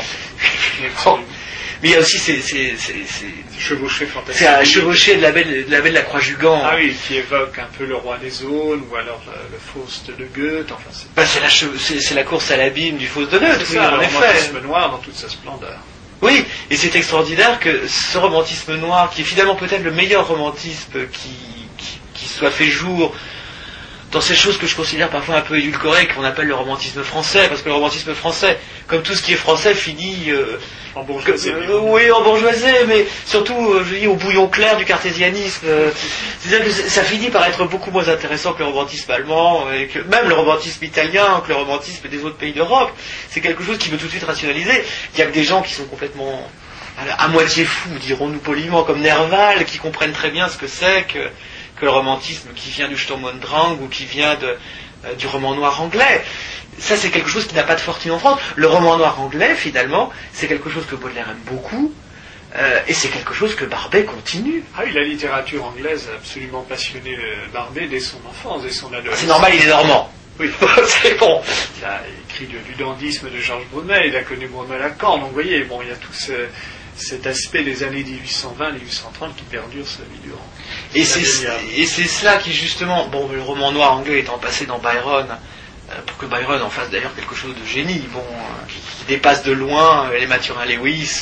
Speaker 1: Mais il y a aussi ces
Speaker 3: chevauchés fantastiques.
Speaker 1: C'est un chevauché de la baie de la Croix-Jugand.
Speaker 3: Ah oui, qui évoque un peu le roi des Aunes, ou alors le Faust de Goethe. Enfin,
Speaker 1: c'est la course à l'abîme du Faust de Goethe,
Speaker 3: oui, en effet. Le romantisme noir dans toute sa splendeur.
Speaker 1: Oui, et c'est extraordinaire que ce romantisme noir, qui est finalement peut-être le meilleur romantisme qui soit fait jour dans ces choses que je considère parfois un peu édulcorées, qu'on appelle le romantisme français, parce que le romantisme français, comme tout ce qui est français, finit
Speaker 3: en bourgeoisie.
Speaker 1: Oui, en bourgeoisie, mais surtout, je dis, au bouillon clair du cartésianisme. C'est-à-dire que ça finit par être beaucoup moins intéressant que le romantisme allemand, et que même le romantisme italien, que le romantisme des autres pays d'Europe. C'est quelque chose qui veut tout de suite rationaliser. Il n'y a que des gens qui sont complètement à moitié fous, dirons-nous poliment, comme Nerval, qui comprennent très bien ce que c'est que le romantisme qui vient du Sturm und Drang ou qui vient du roman noir anglais. Ça, c'est quelque chose qui n'a pas de fortune en France. Le roman noir anglais, finalement, c'est quelque chose que Baudelaire aime beaucoup, et c'est quelque chose que Barbey continue.
Speaker 3: Ah oui, la littérature anglaise a absolument passionné Barbey dès son enfance, dès son adolescence.
Speaker 1: C'est normal, il est normand. Oui, c'est bon.
Speaker 3: Il a écrit du dandysme de Georges Brunet, il a connu Brunet Lacan, donc vous voyez, bon, il y a tout cet aspect des années 1820-1830 qui perdure sa vie durant.
Speaker 1: Et c'est cela qui, justement, bon, le roman noir anglais étant passé dans Byron, pour que Byron en fasse d'ailleurs quelque chose de génie, bon, qui dépasse de loin les Mathurin Lewis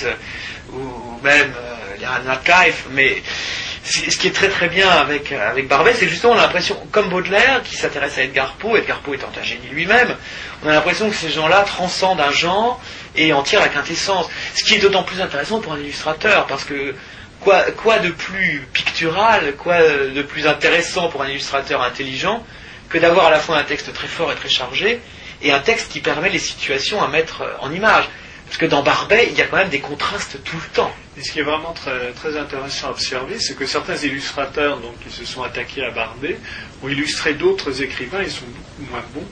Speaker 1: ou même les Ranald Kife, mais ce qui est très très bien avec Barbey, c'est justement on a l'impression, comme Baudelaire, qui s'intéresse à Edgar Poe étant un génie lui-même, on a l'impression que ces gens-là transcendent un genre et en tirent la quintessence. Ce qui est d'autant plus intéressant pour un illustrateur, parce que quoi de plus pictural, quoi de plus intéressant pour un illustrateur intelligent que d'avoir à la fois un texte très fort et très chargé et un texte qui permet les situations à mettre en image. Parce que dans Barbey, il y a quand même des contrastes tout le temps.
Speaker 3: Et ce qui est vraiment très, très intéressant à observer, c'est que certains illustrateurs donc, qui se sont attaqués à Barbey ont illustré d'autres écrivains, ils sont beaucoup moins bons.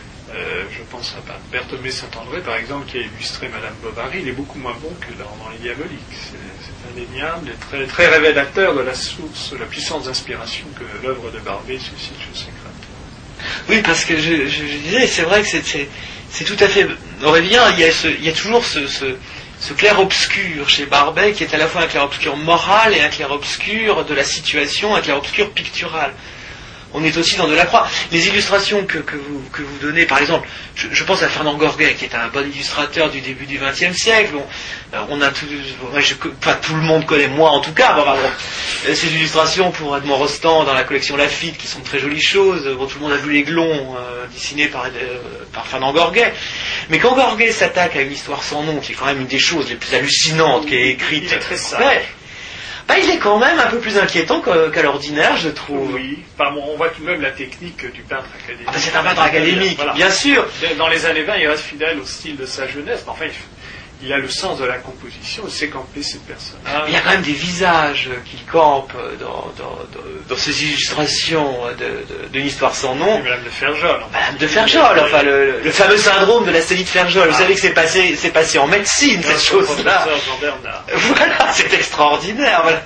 Speaker 3: Je pense à Berthomé Saint-André, par exemple, qui a illustré Madame Bovary, il est beaucoup moins bon que dans Les Diaboliques. C'est indéniable et très, très révélateur de la source, de la puissance d'inspiration que l'œuvre de Barbey suscite chez ses créateurs.
Speaker 1: Oui, parce que je disais, c'est vrai que c'est tout à fait aurélien, il y a toujours ce clair-obscur chez Barbey qui est à la fois un clair-obscur moral et un clair-obscur de la situation, un clair-obscur pictural. On est aussi dans de la croix. Les illustrations que vous donnez, par exemple, je pense à Fernand Gorguet, qui est un bon illustrateur du début du XXe siècle. On a tout le monde connaît, moi en tout cas, ces illustrations pour Edmond Rostand dans la collection Lafitte, qui sont de très jolies choses. Bon, tout le monde a vu l'Aiglon, dessiné par Fernand Gorguet. Mais quand Gorguet s'attaque à une histoire sans nom, qui est quand même une des choses les plus hallucinantes qui est écrite,
Speaker 3: il est très sage.
Speaker 1: Il est quand même un peu plus inquiétant qu'à l'ordinaire, je trouve.
Speaker 3: Oui, on voit tout de même la technique du peintre académique.
Speaker 1: C'est un peintre académique, voilà. Bien sûr.
Speaker 3: Dans les années 20, il reste fidèle au style de sa jeunesse, mais enfin, il a le sens de la composition, il sait camper ses personnages.
Speaker 1: Il y a quand même des visages qui campent dans ces illustrations d'une histoire sans nom.
Speaker 3: Madame de Ferjol.
Speaker 1: Madame de Ferjol, enfin le fameux syndrome de la Célie de Ferjol. Vous savez que c'est passé en médecine, cette chose-là. Voilà, c'est extraordinaire. Voilà.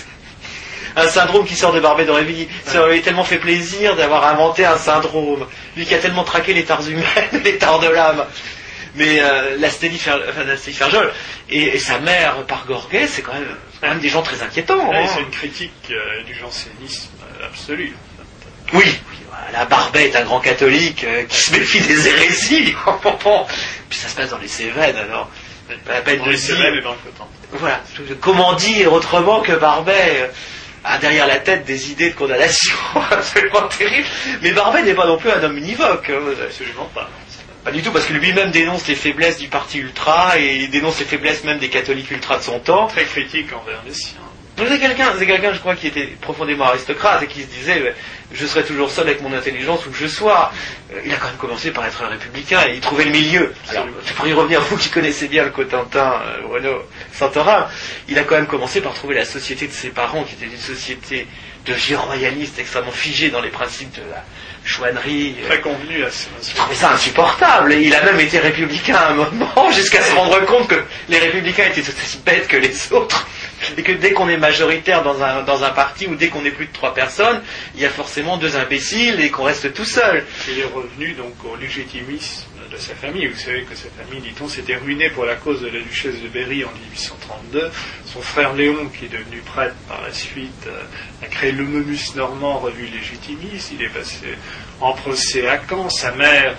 Speaker 1: Un syndrome qui sort de Barbey d'Aurevilly. Ça lui a tellement fait plaisir d'avoir inventé un syndrome. Lui qui a tellement traqué les tares humaines, les tares de l'âme. Mais la Célie Ferjol et sa mère par Gorguet, c'est quand même des gens très inquiétants.
Speaker 3: Ouais, c'est une critique du jansénisme absolu.
Speaker 1: Oui, voilà, Barbey est un grand catholique qui se méfie des hérésies. Puis ça se passe dans les Cévennes, alors. Pas la peine de
Speaker 3: les
Speaker 1: dire.
Speaker 3: Cévennes et dans le Cotentin.
Speaker 1: Voilà. Comment dire autrement que Barbey a derrière la tête des idées de condamnation absolument terribles. Mais Barbey n'est pas non plus un homme univoque.
Speaker 3: Absolument pas.
Speaker 1: Pas du tout, parce que lui-même dénonce les faiblesses du parti ultra et il dénonce les faiblesses même des catholiques ultra de son temps.
Speaker 3: Très critique envers les siens.
Speaker 1: Donc c'est quelqu'un, je crois, qui était profondément aristocrate et qui se disait je serai toujours seul avec mon intelligence où que je sois. Il a quand même commencé par être un républicain et il trouvait le milieu. Alors, pour y revenir, vous qui connaissez bien le Cotentin, Renaud Santorin, il a quand même commencé par trouver la société de ses parents, qui était une société de vieux royalistes extrêmement figés dans les principes de la chouannerie.
Speaker 3: Très convenu à ça.
Speaker 1: Il trouvait ça insupportable. Et il a même été républicain à un moment, jusqu'à se rendre compte que les républicains étaient aussi bêtes que les autres. Et que dès qu'on est majoritaire dans un parti, ou dès qu'on est plus de 3 personnes, il y a forcément 2 imbéciles et qu'on reste tout seul.
Speaker 3: Il est revenu donc au légitimisme de sa famille. Vous savez que sa famille, dit-on, s'était ruinée pour la cause de la duchesse de Berry en 1832. Son frère Léon, qui est devenu prêtre par la suite, a créé le Momus normand, revue légitimiste. Il est passé en procès à Caen. Sa mère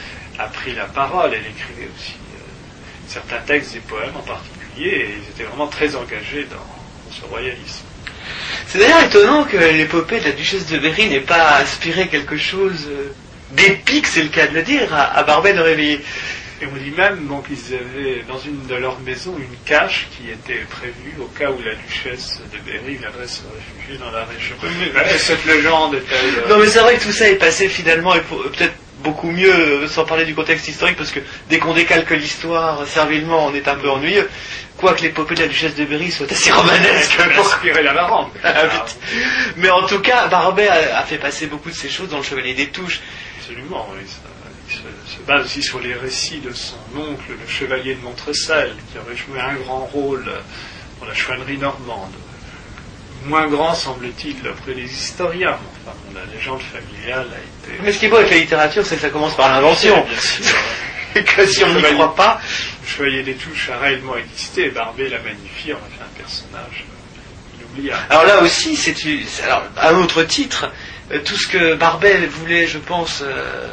Speaker 3: a pris la parole. Elle écrivait aussi certains textes et poèmes en particulier. Et ils étaient vraiment très engagés dans ce royalisme.
Speaker 1: C'est d'ailleurs étonnant que l'épopée de la duchesse de Berry n'ait pas inspiré quelque chose d'épique, c'est le cas de le dire, à Barbey de Réveillé.
Speaker 3: Et on dit même qu'ils avaient dans une de leurs maisons une cache qui était prévue au cas où la duchesse de Berry viendrait se réfugier dans la région. Cette légende est-elle...
Speaker 1: Non mais c'est vrai que tout ça est passé finalement, et peut-être beaucoup mieux, sans parler du contexte historique, parce que dès qu'on décalque l'histoire servilement, on est un peu ennuyeux. Quoique l'épopée de la duchesse de Berry soit assez romanesque
Speaker 3: pour inspirer la marrante.
Speaker 1: Mais en tout cas, Barbey a fait passer beaucoup de ces choses dans le Chevalier des Touches.
Speaker 3: Absolument, oui. Il se base aussi sur les récits de son oncle, le chevalier de Montresel, qui aurait joué un grand rôle dans la chouannerie normande. Moins grand, semble-t-il, d'après les historiens. Enfin, la légende familiale a été...
Speaker 1: Mais ce qui est beau avec la littérature, c'est que ça commence par l'invention.
Speaker 3: Bien sûr.
Speaker 1: Et que si on n'y croit pas...
Speaker 3: Le Chevalier des Touches a réellement existé, et Barbey l'a magnifié, on a fait un personnage inoubliable.
Speaker 1: Alors là aussi, alors, à un autre titre, tout ce que Barbey voulait, je pense,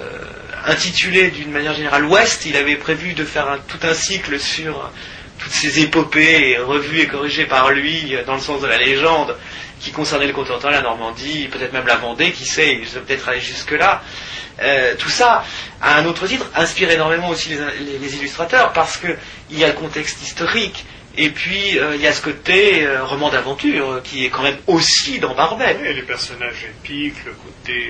Speaker 1: intituler d'une manière générale Ouest, il avait prévu de faire tout un cycle sur toutes ces épopées revues et corrigées par lui dans le sens de la légende qui concernait le Cotentin, la Normandie, peut-être même la Vendée, qui sait, il va peut-être aller jusque-là. Tout ça, à un autre titre, inspire énormément aussi les illustrateurs, parce qu'il y a le contexte historique, et puis il y a ce côté roman d'aventure, qui est quand même aussi dans Barbey.
Speaker 3: Oui, les personnages épiques, le côté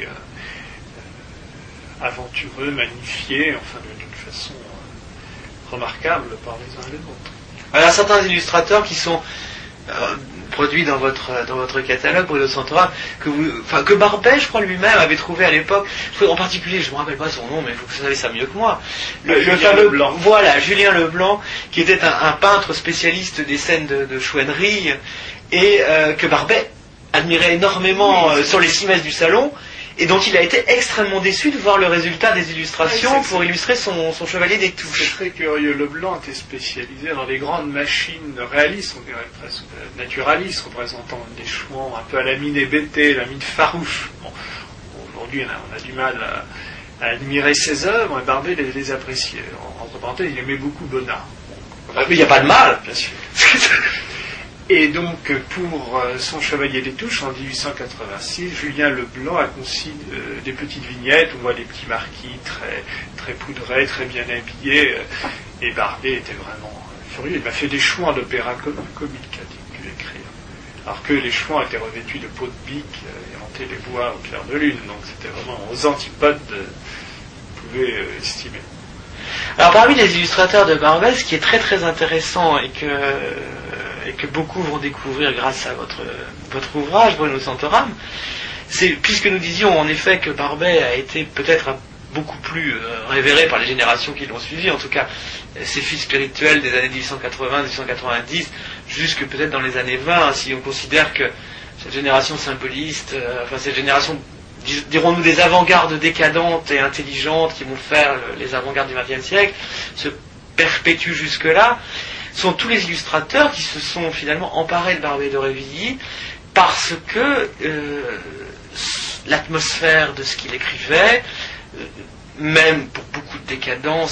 Speaker 3: aventureux, magnifié, enfin d'une façon remarquable par les uns et les autres.
Speaker 1: Alors certains illustrateurs qui sont produits dans votre catalogue, Bruno Santorin, que Barbey, je crois lui-même, avait trouvé à l'époque, en particulier, je ne me rappelle pas son nom, mais vous savez ça mieux que moi, le fameux
Speaker 3: Leblanc.
Speaker 1: Voilà, Julien Leblanc, qui était un peintre spécialiste des scènes de chouannerie, et que Barbey admirait énormément sur les 6 messes du salon, et dont il a été extrêmement déçu de voir le résultat des illustrations pour illustrer son Chevalier des Touches.
Speaker 3: C'est très curieux. Leblanc était spécialisé dans les grandes machines réalistes, on dirait presque naturalistes, représentant des chouans un peu à la mine hébétée, la mine farouche. Bon, aujourd'hui, on a du mal à admirer ses œuvres, et Barbey les appréciait. Entre parenthèses, il aimait beaucoup Bonnard.
Speaker 1: Mais il n'y a pas de mal,
Speaker 3: bien sûr. Et donc, pour son Chevalier des Touches, en 1886, Julien Leblanc a conçu des petites vignettes. On voit des petits marquis très, très poudrés, très bien habillés. Et Barbey était vraiment furieux. Il m'a fait des chouans d'opéra comique, a-t-il pu écrire. Alors que les chouans étaient revêtus de peau de bique et hantaient les bois au clair de lune. Donc c'était vraiment aux antipodes de vous pouvez estimer.
Speaker 1: Alors parmi les illustrateurs de Barbey, ce qui est très très intéressant et que beaucoup vont découvrir grâce à votre ouvrage, Bruno Santorin, c'est, puisque nous disions en effet que Barbey a été peut-être beaucoup plus révéré par les générations qui l'ont suivi, en tout cas ses fils spirituels des années 1880-1890, jusque peut-être dans les années 20, si on considère que cette génération symboliste, cette génération, dirons-nous, des avant-gardes décadentes et intelligentes qui vont faire les avant-gardes du XXe siècle, se perpétuent jusque-là, sont tous les illustrateurs qui se sont finalement emparés de Barbey d'Aurevilly parce que l'atmosphère de ce qu'il écrivait, même pour beaucoup de décadents,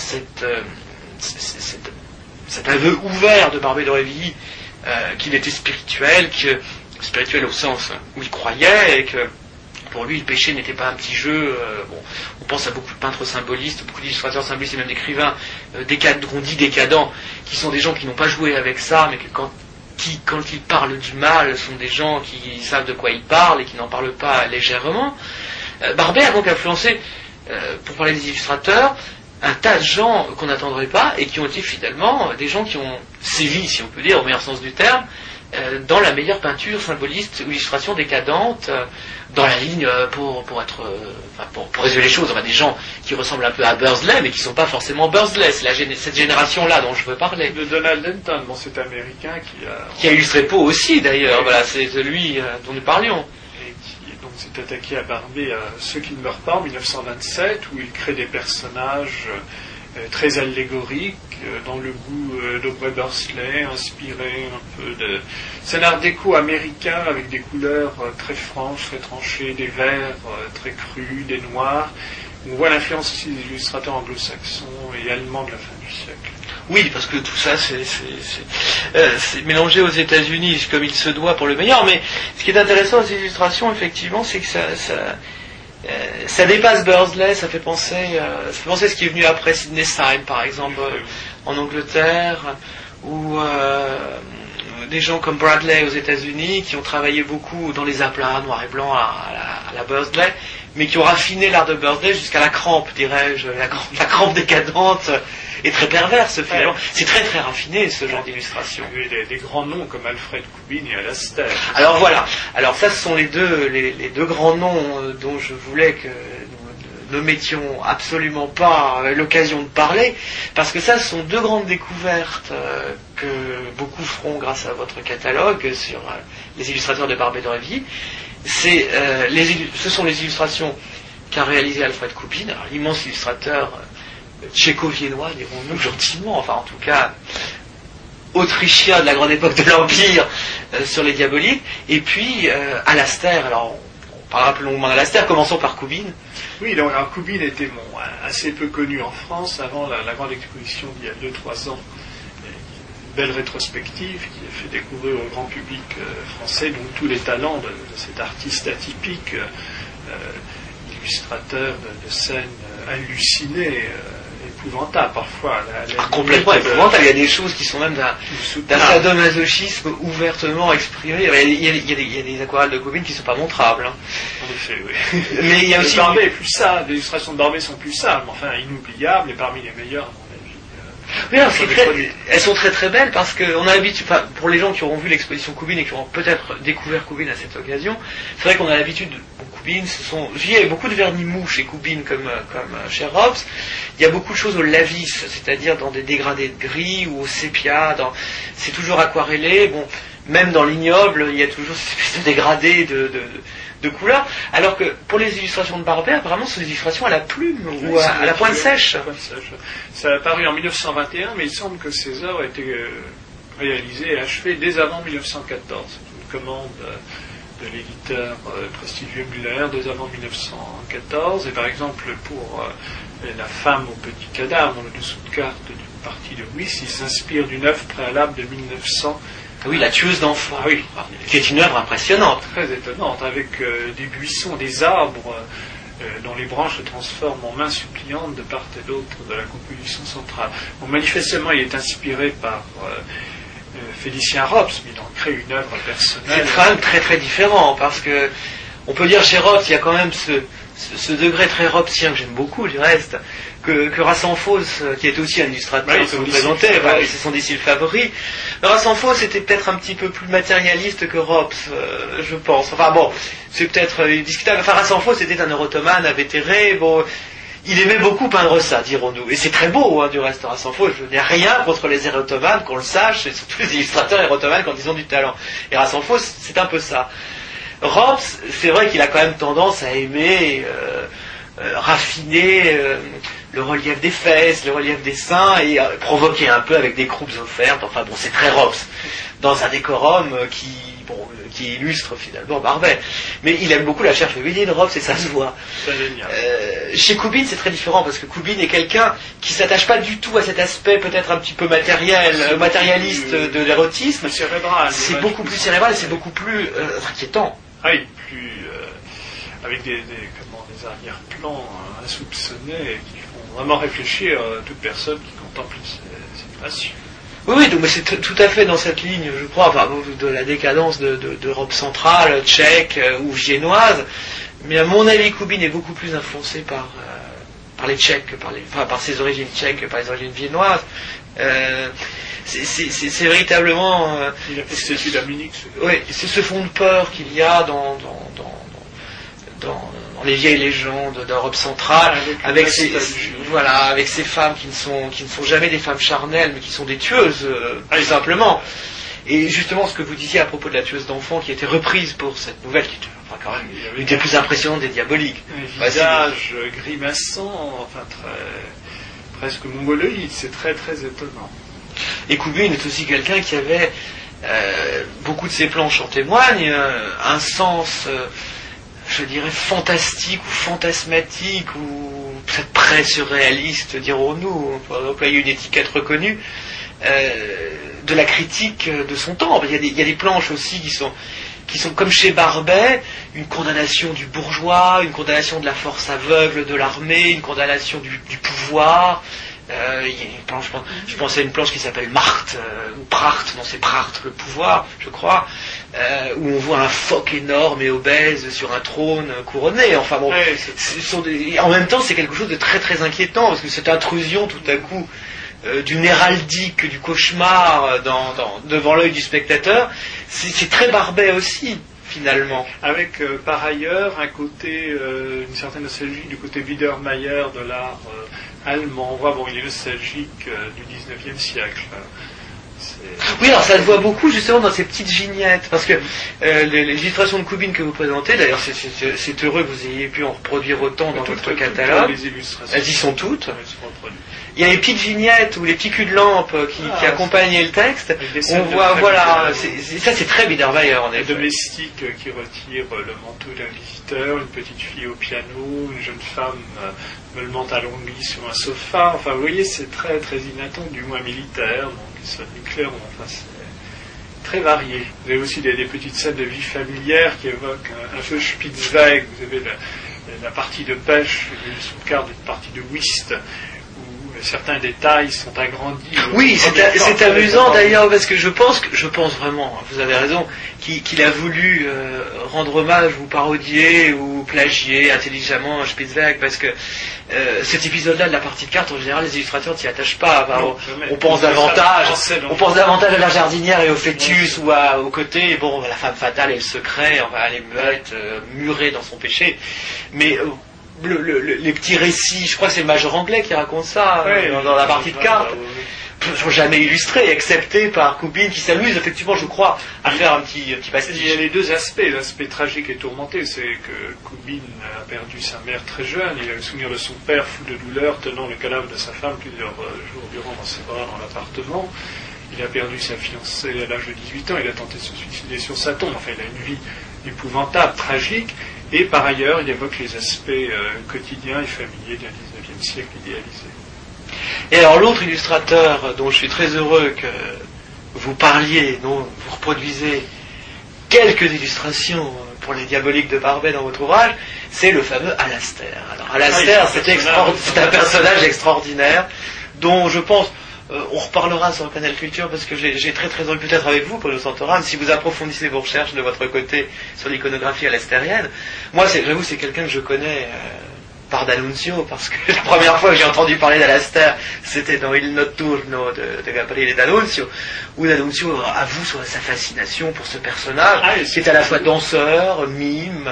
Speaker 1: cet aveu ouvert de Barbey d'Aurevilly qu'il était spirituel au sens où il croyait, et que pour lui, le péché n'était pas un petit jeu. On pense à beaucoup de peintres symbolistes, beaucoup d'illustrateurs symbolistes et même d'écrivains qu'on dit décadents, qui sont des gens qui n'ont pas joué avec ça, mais que quand qui, quand ils parlent du mal, sont des gens qui savent de quoi ils parlent et qui n'en parlent pas légèrement. Barbey a donc influencé, pour parler des illustrateurs, un tas de gens qu'on n'attendrait pas et qui ont été finalement des gens qui ont sévi, si on peut dire, au meilleur sens du terme, dans la meilleure peinture symboliste ou illustration décadente, dans la ligne, pour résumer les choses, on a des gens qui ressemblent un peu à Beardsley, mais qui ne sont pas forcément Beardsley, c'est cette génération-là dont je veux parler.
Speaker 3: De Donald Denton, bon, c'est américain
Speaker 1: qui a illustré Poe aussi d'ailleurs, voilà, c'est celui dont nous parlions.
Speaker 3: Et qui donc s'est attaqué à Barbey à Ceux qui ne meurent pas en 1927, où il crée des personnages très allégorique, dans le goût d'Aubrey Beardsley, inspiré un peu de... C'est un art déco américain avec des couleurs très franches, très tranchées, des verts très crus, des noirs. On voit l'influence aussi des illustrateurs anglo-saxons et allemands de la fin du siècle.
Speaker 1: Oui, parce que tout ça, c'est mélangé aux États-Unis comme il se doit pour le meilleur, mais ce qui est intéressant aux illustrations, effectivement, c'est que ça dépasse Beardsley, ça fait penser à ce qui est venu après Sidney Style, par exemple, en Angleterre, ou des gens comme Bradley aux États-Unis, qui ont travaillé beaucoup dans les aplats noir et blanc à la Beardsley, mais qui ont raffiné l'art de Beardsley jusqu'à la crampe, dirais-je, la crampe décadente et très perverse, finalement. Ouais. C'est très très raffiné, ce genre d'illustration.
Speaker 3: Des grands noms comme Alfred Kubin et Alastair.
Speaker 1: Alors voilà, alors ça, ce sont les deux grands noms dont je voulais que nous ne mettions absolument pas l'occasion de parler, parce que ça, ce sont deux grandes découvertes que beaucoup feront grâce à votre catalogue sur les illustrateurs de Barbey d'Aurevilly. Ce sont les illustrations qu'a réalisé Alfred Kubin, l'immense illustrateur tchéco-viennois, dirons-nous gentiment, enfin en tout cas autrichien de la grande époque de l'Empire, sur les diaboliques, et puis Alastair. Alors on parlera plus longuement d'Alastair, commençons par Kubin.
Speaker 3: Oui, donc Kubin était assez peu connu en France avant la grande exposition d'il y a 2-3 ans. Une belle rétrospective qui a fait découvrir au grand public français donc tous les talents de cet artiste atypique, illustrateur de scènes hallucinées, épouvantables parfois.
Speaker 1: Complètement épouvantables. Il y a des choses qui sont même d'un sadomasochisme ouvertement exprimé. Il y a des aquarelles de Kubin qui ne sont pas montrables. Hein.
Speaker 3: En effet, oui.
Speaker 1: Mais il y a aussi...
Speaker 3: Barbey est plus simple, les illustrations de Barbey sont plus simples, enfin inoubliables et parmi les meilleures.
Speaker 1: Oui, alors, elles sont très très belles parce qu'on a l'habitude, pour les gens qui auront vu l'exposition Kubin et qui auront peut-être découvert Kubin à cette occasion, c'est vrai qu'on a l'habitude, Kubin, il y a beaucoup de vernis mou chez Kubin comme chez Robs, il y a beaucoup de choses au lavis, c'est-à-dire dans des dégradés de gris ou au sépia, c'est toujours aquarellé, bon, même dans l'ignoble, il y a toujours cette espèce de dégradé de couleurs, alors que pour les illustrations de Barbey, vraiment, ce sont des illustrations à la plume ou à la pointe sèche.
Speaker 3: Ça a apparu en 1921, mais il semble que ces œuvres aient été réalisées et achevées dès avant 1914. C'est une commande de l'éditeur prestigieux Müller dès avant 1914, et par exemple pour La femme au petit cadavre, dans le dessous de carte d'une partie de Wyss, il s'inspire d'une œuvre préalable de 1900.
Speaker 1: Oui, La tueuse d'enfants,
Speaker 3: oui,
Speaker 1: qui est une œuvre impressionnante.
Speaker 3: Très étonnante, avec des buissons, des arbres dont les branches se transforment en mains suppliantes de part et d'autre de la composition centrale. Bon, manifestement, il est inspiré par Félicien Robs, mais il en crée une œuvre personnelle.
Speaker 1: C'est quand même très très différent, parce que on peut dire chez Robs, il y a quand même ce degré très robsien que j'aime beaucoup, du reste, que Rassenfos, qui est aussi un illustrateur que vous présentez, c'est son disciple favori. Rassenfos était peut-être un petit peu plus matérialiste que Robs, je pense. Enfin bon, c'est peut-être discutable. Enfin, Rassenfos était un neurotomane invétéré, bon, il aimait beaucoup peindre ça, dirons-nous. Et c'est très beau, hein, du reste, Rassenfos. Je n'ai rien contre les érotomanes, qu'on le sache, et surtout les illustrateurs érotomanes quand ils ont du talent. Et Rassenfos, c'est un peu ça. Robs, c'est vrai qu'il a quand même tendance à aimer raffiner le relief des fesses, le relief des seins, et provoquer un peu avec des croupes offertes. Enfin bon, c'est très Robs, dans un décorum qui illustre finalement Barbey. Mais il aime beaucoup la chair féminine, Robs, et ça se voit. Chez Kubin, c'est très différent, parce que Kubin est quelqu'un qui s'attache pas du tout à cet aspect peut-être un petit peu matérialiste de l'érotisme. C'est beaucoup plus cérébral et c'est beaucoup plus inquiétant.
Speaker 3: Oui, avec des arrière-plans insoupçonnés qui font vraiment réfléchir toute personne qui contemple cette passion.
Speaker 1: Oui, donc c'est tout à fait dans cette ligne, je crois, enfin, de la décadence d'Europe centrale, tchèque ou viennoise. Mais à mon avis, Koubine est beaucoup plus influencé par les Tchèques, par ses origines tchèques que par les origines viennoises. C'est véritablement...
Speaker 3: il a fait ses études à Munich.
Speaker 1: Oui, c'est ce fond de peur qu'il y a dans les vieilles légendes d'Europe centrale, avec ces femmes qui ne sont jamais des femmes charnelles, mais qui sont des tueuses, tout simplement. Et justement, ce que vous disiez à propos de la tueuse d'enfants, qui a été reprise pour cette nouvelle, qui était quand même une des plus impressionnantes des diaboliques.
Speaker 3: Un visage grimaçant, presque mongoloïde, c'est très très étonnant.
Speaker 1: Et Koubine est aussi quelqu'un qui avait, beaucoup de ses planches en témoignent, un sens, je dirais, fantastique ou fantasmatique, ou peut-être pré-surréaliste, dirons-nous, pour employer une étiquette reconnue, de la critique de son temps. Il y a des planches aussi qui sont comme chez Barbet, une condamnation du bourgeois, une condamnation de la force aveugle de l'armée, une condamnation du pouvoir. Il y a une planche, je pense à une planche qui s'appelle Marthe, ou Pracht, non c'est Pracht, le pouvoir, je crois, où on voit un phoque énorme et obèse sur un trône couronné. Enfin bon, en même temps c'est quelque chose de très très inquiétant, parce que cette intrusion tout à coup d'une héraldique du cauchemar devant l'œil du spectateur, c'est très Barbet aussi, finalement.
Speaker 3: Avec par ailleurs un côté, une certaine nostalgie du côté Biedermeier de l'art allemand. On voit, il est nostalgique du 19e siècle.
Speaker 1: Oui, alors ça se voit beaucoup justement dans ces petites vignettes, parce que les illustrations de Koubine que vous présentez, d'ailleurs c'est heureux que vous ayez pu en reproduire autant dans votre catalogue. Elles y sont toutes. Il y a les petites vignettes ou les petits culs de lampe qui accompagnaient le texte. On voit, voilà, ça c'est très Biedermeier en effet.
Speaker 3: Un domestique qui retire le manteau d'un visiteur, une petite fille au piano, une jeune femme mollement allongée sur un sofa. Enfin, vous voyez, c'est très très inattendu, du moins militaire, donc ça nucléaire, enfin c'est très varié. Vous avez aussi des petites scènes de vie familière qui évoquent un feu Spitzweg. Vous avez la partie de pêche, sous quart d'une partie de whist, certains détails sont agrandis.
Speaker 1: Oui, c'est amusant d'ailleurs, parce que je pense vraiment, vous avez raison, qu'il a voulu rendre hommage ou parodier ou plagier intelligemment Spitzberg, parce que cet épisode-là de la partie de cartes, en général, les illustrateurs ne s'y attachent pas. On pense davantage à la jardinière et au fœtus ou au côté, la femme fatale et le secret, elle est muette, murée dans son péché. Mais les petits récits, je crois que c'est le major anglais qui raconte ça dans la partie de cartes, ne sont jamais illustrés, excepté par Koubine qui s'amuse effectivement, je crois, à faire un petit pastiche.
Speaker 3: Il y a les deux aspects. L'aspect tragique et tourmenté, c'est que Koubine a perdu sa mère très jeune. Il a le souvenir de son père fou de douleur, tenant le cadavre de sa femme plusieurs jours durant dans ses bras dans l'appartement. Il a perdu sa fiancée à l'âge de 18 ans. Il a tenté de se suicider sur sa tombe. Enfin, il a une vie épouvantable, tragique. Et par ailleurs, il évoque les aspects quotidiens et familiers du XIXe siècle idéalisé.
Speaker 1: Et alors l'autre illustrateur dont je suis très heureux que vous parliez, dont vous reproduisez quelques illustrations pour les diaboliques de Barbet dans votre ouvrage, c'est le fameux Alastair. Alors Alastair, c'est un personnage extraordinaire dont je pense... on reparlera sur le Canal Culture, parce que j'ai très très envie, peut-être avec vous, Paulo Santoran, si vous approfondissez vos recherches de votre côté sur l'iconographie alastérienne. Moi, j'avoue, c'est quelqu'un que je connais par D'Annunzio, parce que la première fois que j'ai entendu parler d'Alastair, c'était dans Il Notturno de Gabriele D'Annunzio, où D'Annunzio avoue sa fascination pour ce personnage, qui est à la fois danseur, mime,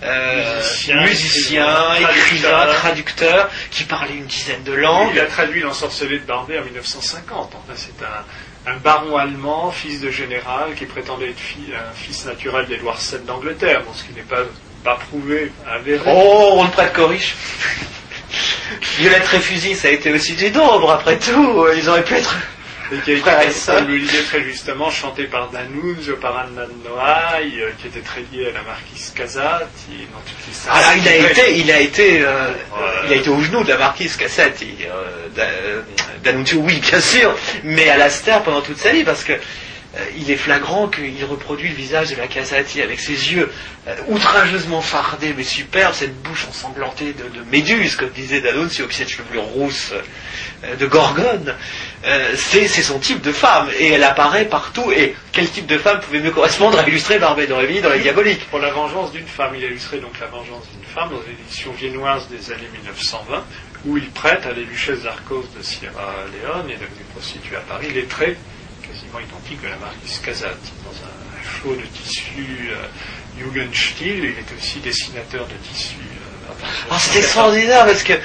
Speaker 1: musicien, écrivain, traducteur, qui parlait une dizaine de langues.
Speaker 3: Il a traduit l'Ensorcelé de Barbet en 1950. Enfin, c'est un baron allemand, fils de général, qui prétendait être un fils naturel d'Édouard VII d'Angleterre, ce qui n'est pas prouvé, avéré.
Speaker 1: Oh, on le prête Coriche. Violette Réfusi, ça a été aussi du Dobre, après tout. Ils auraient pu être...
Speaker 3: Et qui a été, comme le disait très justement, chanté par D'Annunzio, par Anna Noailles, qui était très lié à la marquise Casati, dans toutes les salles.
Speaker 1: Alors, il a été au genou de la marquise Casati. D'Annunzio, oui, bien sûr, mais Alastair pendant toute sa vie, parce que il est flagrant qu'il reproduit le visage de la Casati avec ses yeux outrageusement fardés mais superbes, cette bouche ensanglantée de méduse, comme disait D'Annunzio, puis cette chevelure rousse de Gorgone. C'est son type de femme, et elle apparaît partout. Et quel type de femme pouvait mieux correspondre à illustrer Barbey d'Aurevilly dans Les Diaboliques?
Speaker 3: Pour La vengeance d'une femme, il a illustré donc La vengeance d'une femme dans une édition viennoise des années 1920, où il prête à des duchesses d'Arcos de Sierra Leone et devenue prostituée à Paris les traits quasiment identiques de la marquise Casati, dans un flot de tissu Jugendstil. Il était aussi dessinateur de tissus.
Speaker 1: C'est extraordinaire parce que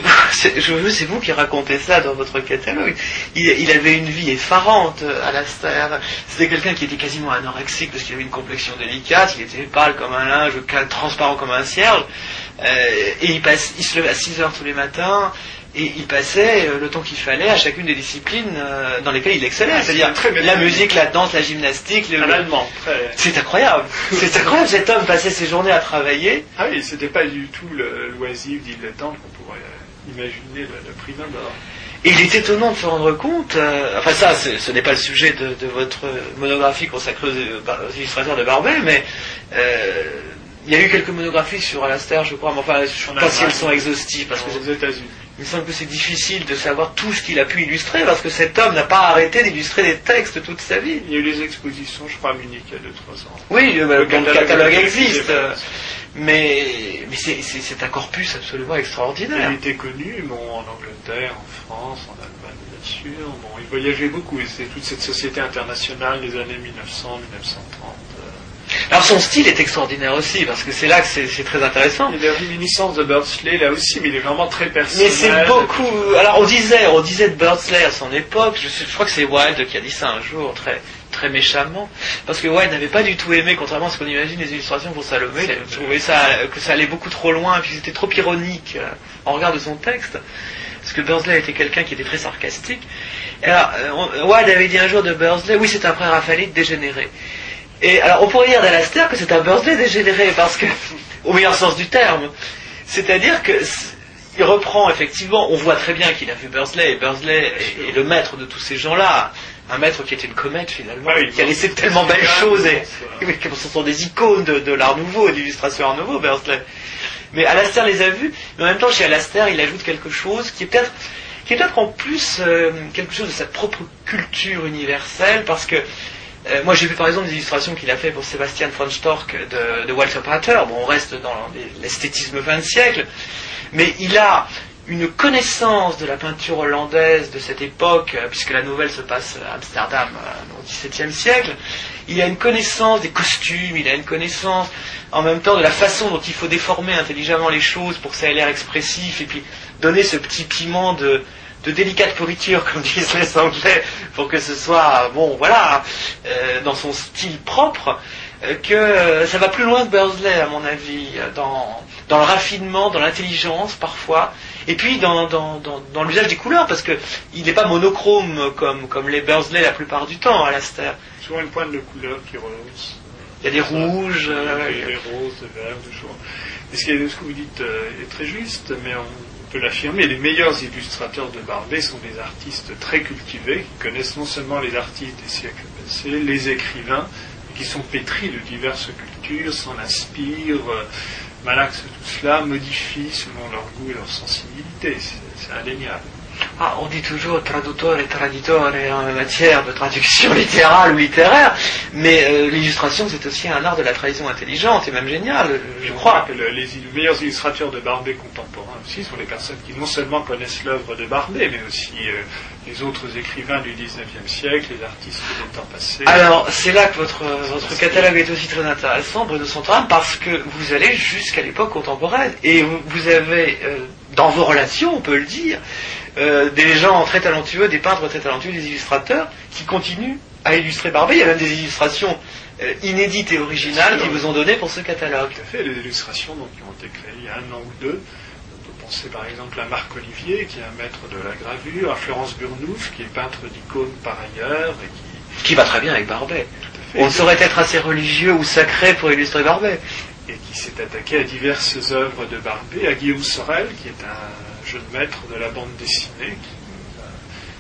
Speaker 1: c'est vous qui racontez ça dans votre catalogue. Il avait une vie effarante à Alasdair. C'était quelqu'un qui était quasiment anorexique parce qu'il avait une complexion délicate, il était pâle comme un linge, transparent comme un cierge, et il se levait à 6h tous les matins. Et il passait le temps qu'il fallait à chacune des disciplines dans lesquelles il excellait, c'est-à-dire la musique, la danse, la gymnastique,
Speaker 3: l'allemand.
Speaker 1: C'est incroyable. C'est incroyable, cet homme passait ses journées à travailler.
Speaker 3: Ah oui, c'était pas du tout le loisir dilettante qu'on pourrait imaginer le prime abord.
Speaker 1: Et il est étonnant de se rendre compte, enfin ça, ce n'est pas le sujet de votre monographie consacrée aux illustrateurs de Barbey, mais il y a eu quelques monographies sur Alasdair, je crois, mais enfin, je ne sais pas si elles sont exhaustives, parce que
Speaker 3: aux États-Unis.
Speaker 1: Il me semble que c'est difficile de savoir tout ce qu'il a pu illustrer, parce que cet homme n'a pas arrêté d'illustrer des textes toute sa vie.
Speaker 3: Il y a eu des expositions, je crois, à Munich il y a 2-3 ans.
Speaker 1: Oui, le catalogue existe, mais c'est un corpus absolument extraordinaire.
Speaker 3: Il était connu, en Angleterre, en France, en Allemagne, bien sûr. Il voyageait beaucoup, et c'est toute cette société internationale des années 1900, 1930.
Speaker 1: Alors son style est extraordinaire aussi, parce que c'est là que c'est très intéressant.
Speaker 3: Il y a des réminiscences de Beardsley là aussi, mais il est vraiment très personnel.
Speaker 1: Mais c'est beaucoup... Alors on disait de Beardsley à son époque, je crois que c'est Wilde qui a dit ça un jour, très, très méchamment, parce que Wilde n'avait pas du tout aimé, contrairement à ce qu'on imagine, les illustrations pour Salomé, il avait trouvé que ça allait beaucoup trop loin, et puis c'était trop ironique en regard de son texte, parce que Beardsley était quelqu'un qui était très sarcastique. Alors, Wilde avait dit un jour de Beardsley, oui, c'est un pré-raphaélite dégénéré. Et alors on pourrait dire d'Alasdair que c'est un Beardsley dégénéré, parce que, au meilleur sens du terme, c'est-à-dire que il reprend effectivement, on voit très bien qu'il a vu Beardsley, et Beardsley est le maître de tous ces gens-là, un maître qui est une comète finalement, qui a laissé tellement belles choses, et ce sont des icônes de l'art nouveau, d'illustration art nouveau, Beardsley. Mais Alasdair les a vus, mais en même temps chez Alasdair il ajoute quelque chose qui est peut-être en plus quelque chose de sa propre culture universelle, parce que moi j'ai vu par exemple des illustrations qu'il a fait pour Sebastian von Storck de Walter Pater. Bon, on reste dans l'esthétisme 20 siècle, mais il a une connaissance de la peinture hollandaise de cette époque, puisque la nouvelle se passe à Amsterdam au XVIIe siècle. Il a une connaissance des costumes, il a une connaissance en même temps de la façon dont il faut déformer intelligemment les choses pour que ça ait l'air expressif, et puis donner ce petit piment de délicate pourriture, comme disent les Anglais, pour que ce soit, dans son style propre, que ça va plus loin que Beardsley, à mon avis, dans le raffinement, dans l'intelligence, parfois, et puis dans l'usage des couleurs, parce que il n'est pas monochrome comme les Beardsley la plupart du temps, Alasdair.
Speaker 3: Souvent une pointe de couleur qui rehausse.
Speaker 1: Il y a des rouges,
Speaker 3: des roses, des verts, toujours. Et ce que vous dites est très juste, mais on peut l'affirmer, les meilleurs illustrateurs de Barbey sont des artistes très cultivés, qui connaissent non seulement les artistes des siècles passés, les écrivains, qui sont pétris de diverses cultures, s'en inspirent, malaxent tout cela, modifient selon leur goût et leur sensibilité. C'est indéniable.
Speaker 1: On dit toujours traduttore et traditore en matière de traduction littérale ou littéraire, mais l'illustration c'est aussi un art de la trahison intelligente et même génial, je crois.
Speaker 3: Que les meilleurs illustrateurs de Barbey contemporains aussi sont les personnes qui non seulement connaissent l'œuvre de Barbey, mais aussi les autres écrivains du XIXe siècle, les artistes des temps passés.
Speaker 1: Alors c'est là que votre catalogue est aussi très intéressant, Bruno Santorum, parce que vous allez jusqu'à l'époque contemporaine, et vous avez, dans vos relations, on peut le dire, des gens très talentueux, des peintres très talentueux, des illustrateurs qui continuent à illustrer Barbey. Il y a même des illustrations inédites et originales qui vous ont donné pour ce catalogue.
Speaker 3: Tout à fait, les illustrations qui ont été créées il y a 1 an ou 2. On peut penser par exemple à Marc Olivier, qui est un maître de la gravure, à Florence Burnouf, qui est peintre d'icônes par ailleurs, et
Speaker 1: qui va très bien avec Barbey. On ne saurait être assez religieux ou sacré pour illustrer Barbey.
Speaker 3: Et qui s'est attaqué à diverses œuvres de Barbey, à Guillaume Sorel, qui est un jeune maître de la bande dessinée, qui a toute une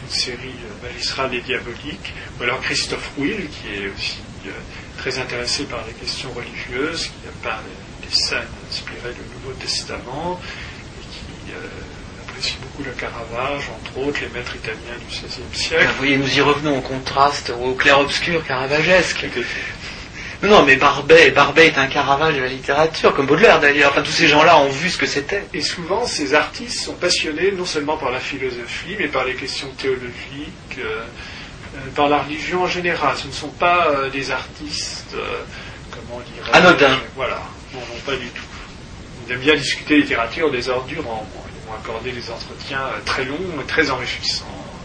Speaker 3: une série magistrale et diabolique, ou alors Christophe Will, qui est aussi très intéressé par les questions religieuses, qui a peint des scènes inspirées du Nouveau Testament, et qui apprécie beaucoup le Caravage, entre autres les maîtres italiens du XVIe siècle.
Speaker 1: Vous voyez, nous y revenons au contraste, au clair-obscur caravagesque. Non, mais Barbey est un Caravage de la littérature, comme Baudelaire d'ailleurs. Enfin, tous ces gens-là ont vu ce que c'était.
Speaker 3: Et souvent, ces artistes sont passionnés non seulement par la philosophie, mais par les questions théologiques, par la religion en général. Ce ne sont pas des artistes, comment dirais-je,
Speaker 1: anodins.
Speaker 3: Voilà, non, pas du tout. Ils aiment bien discuter littérature, des heures durant. Ils vont accorder des entretiens très longs et très enrichissants.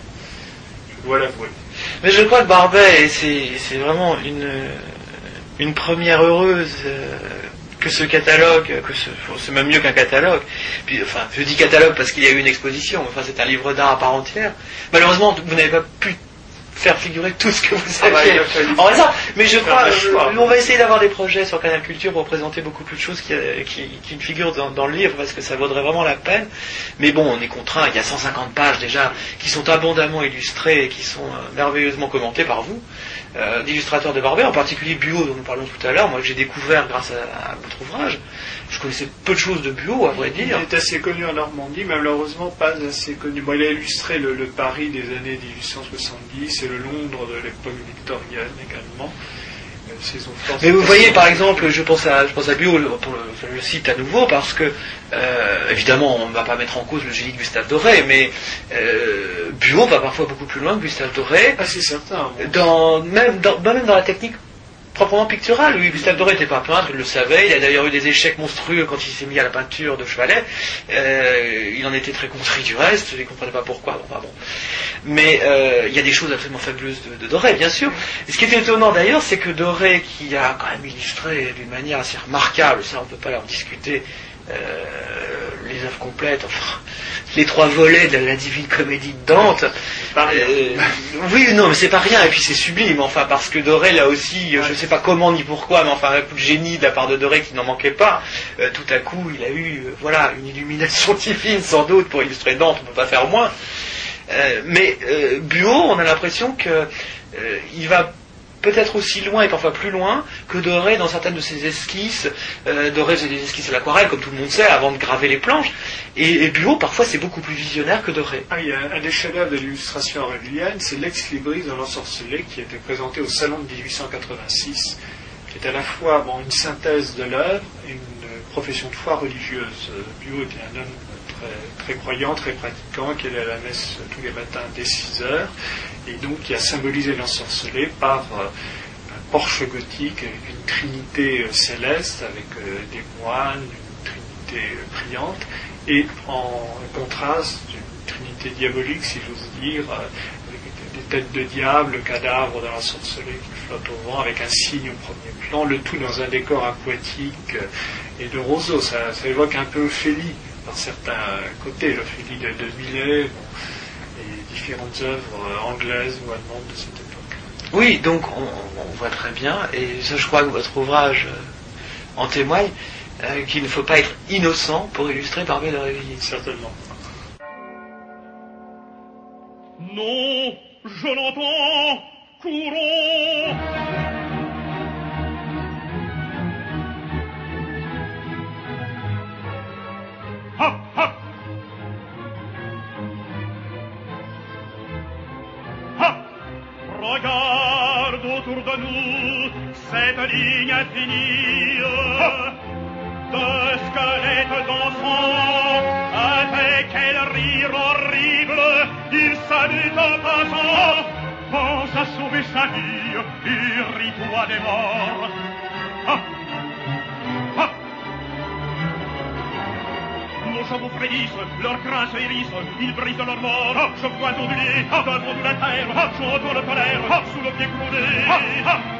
Speaker 3: Je dois l'avouer.
Speaker 1: Mais je crois que Barbey, c'est vraiment une première heureuse que ce catalogue, c'est même mieux qu'un catalogue. Puis, enfin, je dis catalogue parce qu'il y a eu une exposition, enfin c'est un livre d'art à part entière. Malheureusement, vous n'avez pas pu faire figurer tout ce que vous saviez en raison. Mais je crois, on va essayer d'avoir des projets sur Canal Culture pour présenter beaucoup plus de choses qui figurent dans le livre, parce que ça vaudrait vraiment la peine. Mais bon, on est contraint, il y a 150 pages déjà qui sont abondamment illustrées et qui sont merveilleusement commentées par vous, d'illustrateurs de Barbey, en particulier Buot dont nous parlons tout à l'heure. Moi, j'ai découvert grâce à votre ouvrage. Je connaissais peu de choses de Buot, à vrai dire.
Speaker 3: Il est assez connu en Normandie, mais malheureusement pas assez connu. Bon, il a illustré le Paris des années 1870 et le Londres de l'époque victorienne également.
Speaker 1: Mais vous voyez, par exemple, je pense à Buot, je le cite à nouveau, parce que, évidemment, on ne va pas mettre en cause le génie de Gustave Doré, mais Buot va parfois beaucoup plus loin que Gustave Doré.
Speaker 3: Ah, c'est certain.
Speaker 1: Même dans la technique proprement picturale. Oui, Gustave Doré n'était pas peintre, il le savait. Il a d'ailleurs eu des échecs monstrueux quand il s'est mis à la peinture de chevalet. Il en était très contrit du reste, je ne comprenais pas pourquoi. Bon. Mais il y a des choses absolument fabuleuses de Doré, bien sûr. Et ce qui est étonnant d'ailleurs, c'est que Doré, qui a quand même illustré d'une manière assez remarquable, ça on ne peut pas leur discuter, les œuvres complètes, enfin, les 3 volets de la Divine Comédie de Dante. Oui, non, mais c'est pas rien, et puis c'est sublime, enfin, parce que Doré, là aussi, je ne sais pas comment ni pourquoi, mais enfin, un coup de génie de la part de Doré qui n'en manquait pas. Tout à coup, il a eu, une illumination divine, sans doute, pour illustrer Dante, on ne peut pas faire moins. Mais Buot, on a l'impression que il va peut-être aussi loin et parfois plus loin que Doré dans certaines de ses esquisses. Doré faisait des esquisses à l'aquarelle, comme tout le monde sait, avant de graver les planches. Et Buot, parfois, c'est beaucoup plus visionnaire que Doré.
Speaker 3: Il y a un des chefs-d'œuvre de l'illustration aurélienne, c'est Lex Libris de l'Ensorcelé, qui a été présenté au Salon de 1886, qui est à la fois une synthèse de l'œuvre et une profession de foi religieuse. Buot était un homme très, très croyant, très pratiquant, qui allait à la messe tous les matins dès 6 heures, et donc qui a symbolisé l'Ensorcelé par un porche gothique avec une trinité céleste, avec des moines, une trinité priante, et en contraste, une trinité diabolique, si j'ose dire, avec des têtes de diable, cadavres dans l'Ensorcelé qui flottent au vent, avec un signe au premier plan, le tout dans un décor aquatique et de roseaux. Ça évoque un peu Ophélie par certains côtés, l'Ophélie de Millet, et différentes œuvres anglaises ou allemandes de cette époque.
Speaker 1: Oui, donc on voit très bien, et ça, je crois que votre ouvrage en témoigne, qu'il ne faut pas être innocent pour illustrer Barbey d'Aurevilly.
Speaker 3: Certainement.
Speaker 4: Non, je l'entends, courons. Hop, hop. Hop. Regarde autour de nous cette ligne infinie de squelettes d'enfants avec quel rire horrible il salue en passant. Pense à sauver sa vie et ris-toi des morts. Hop. Hop. Nos chevaux frémissent, leurs crins se hérissent, ils brisent leur mort. Je pointe au blé, devant nous la terre, je retourne colère, sous le pied cloué.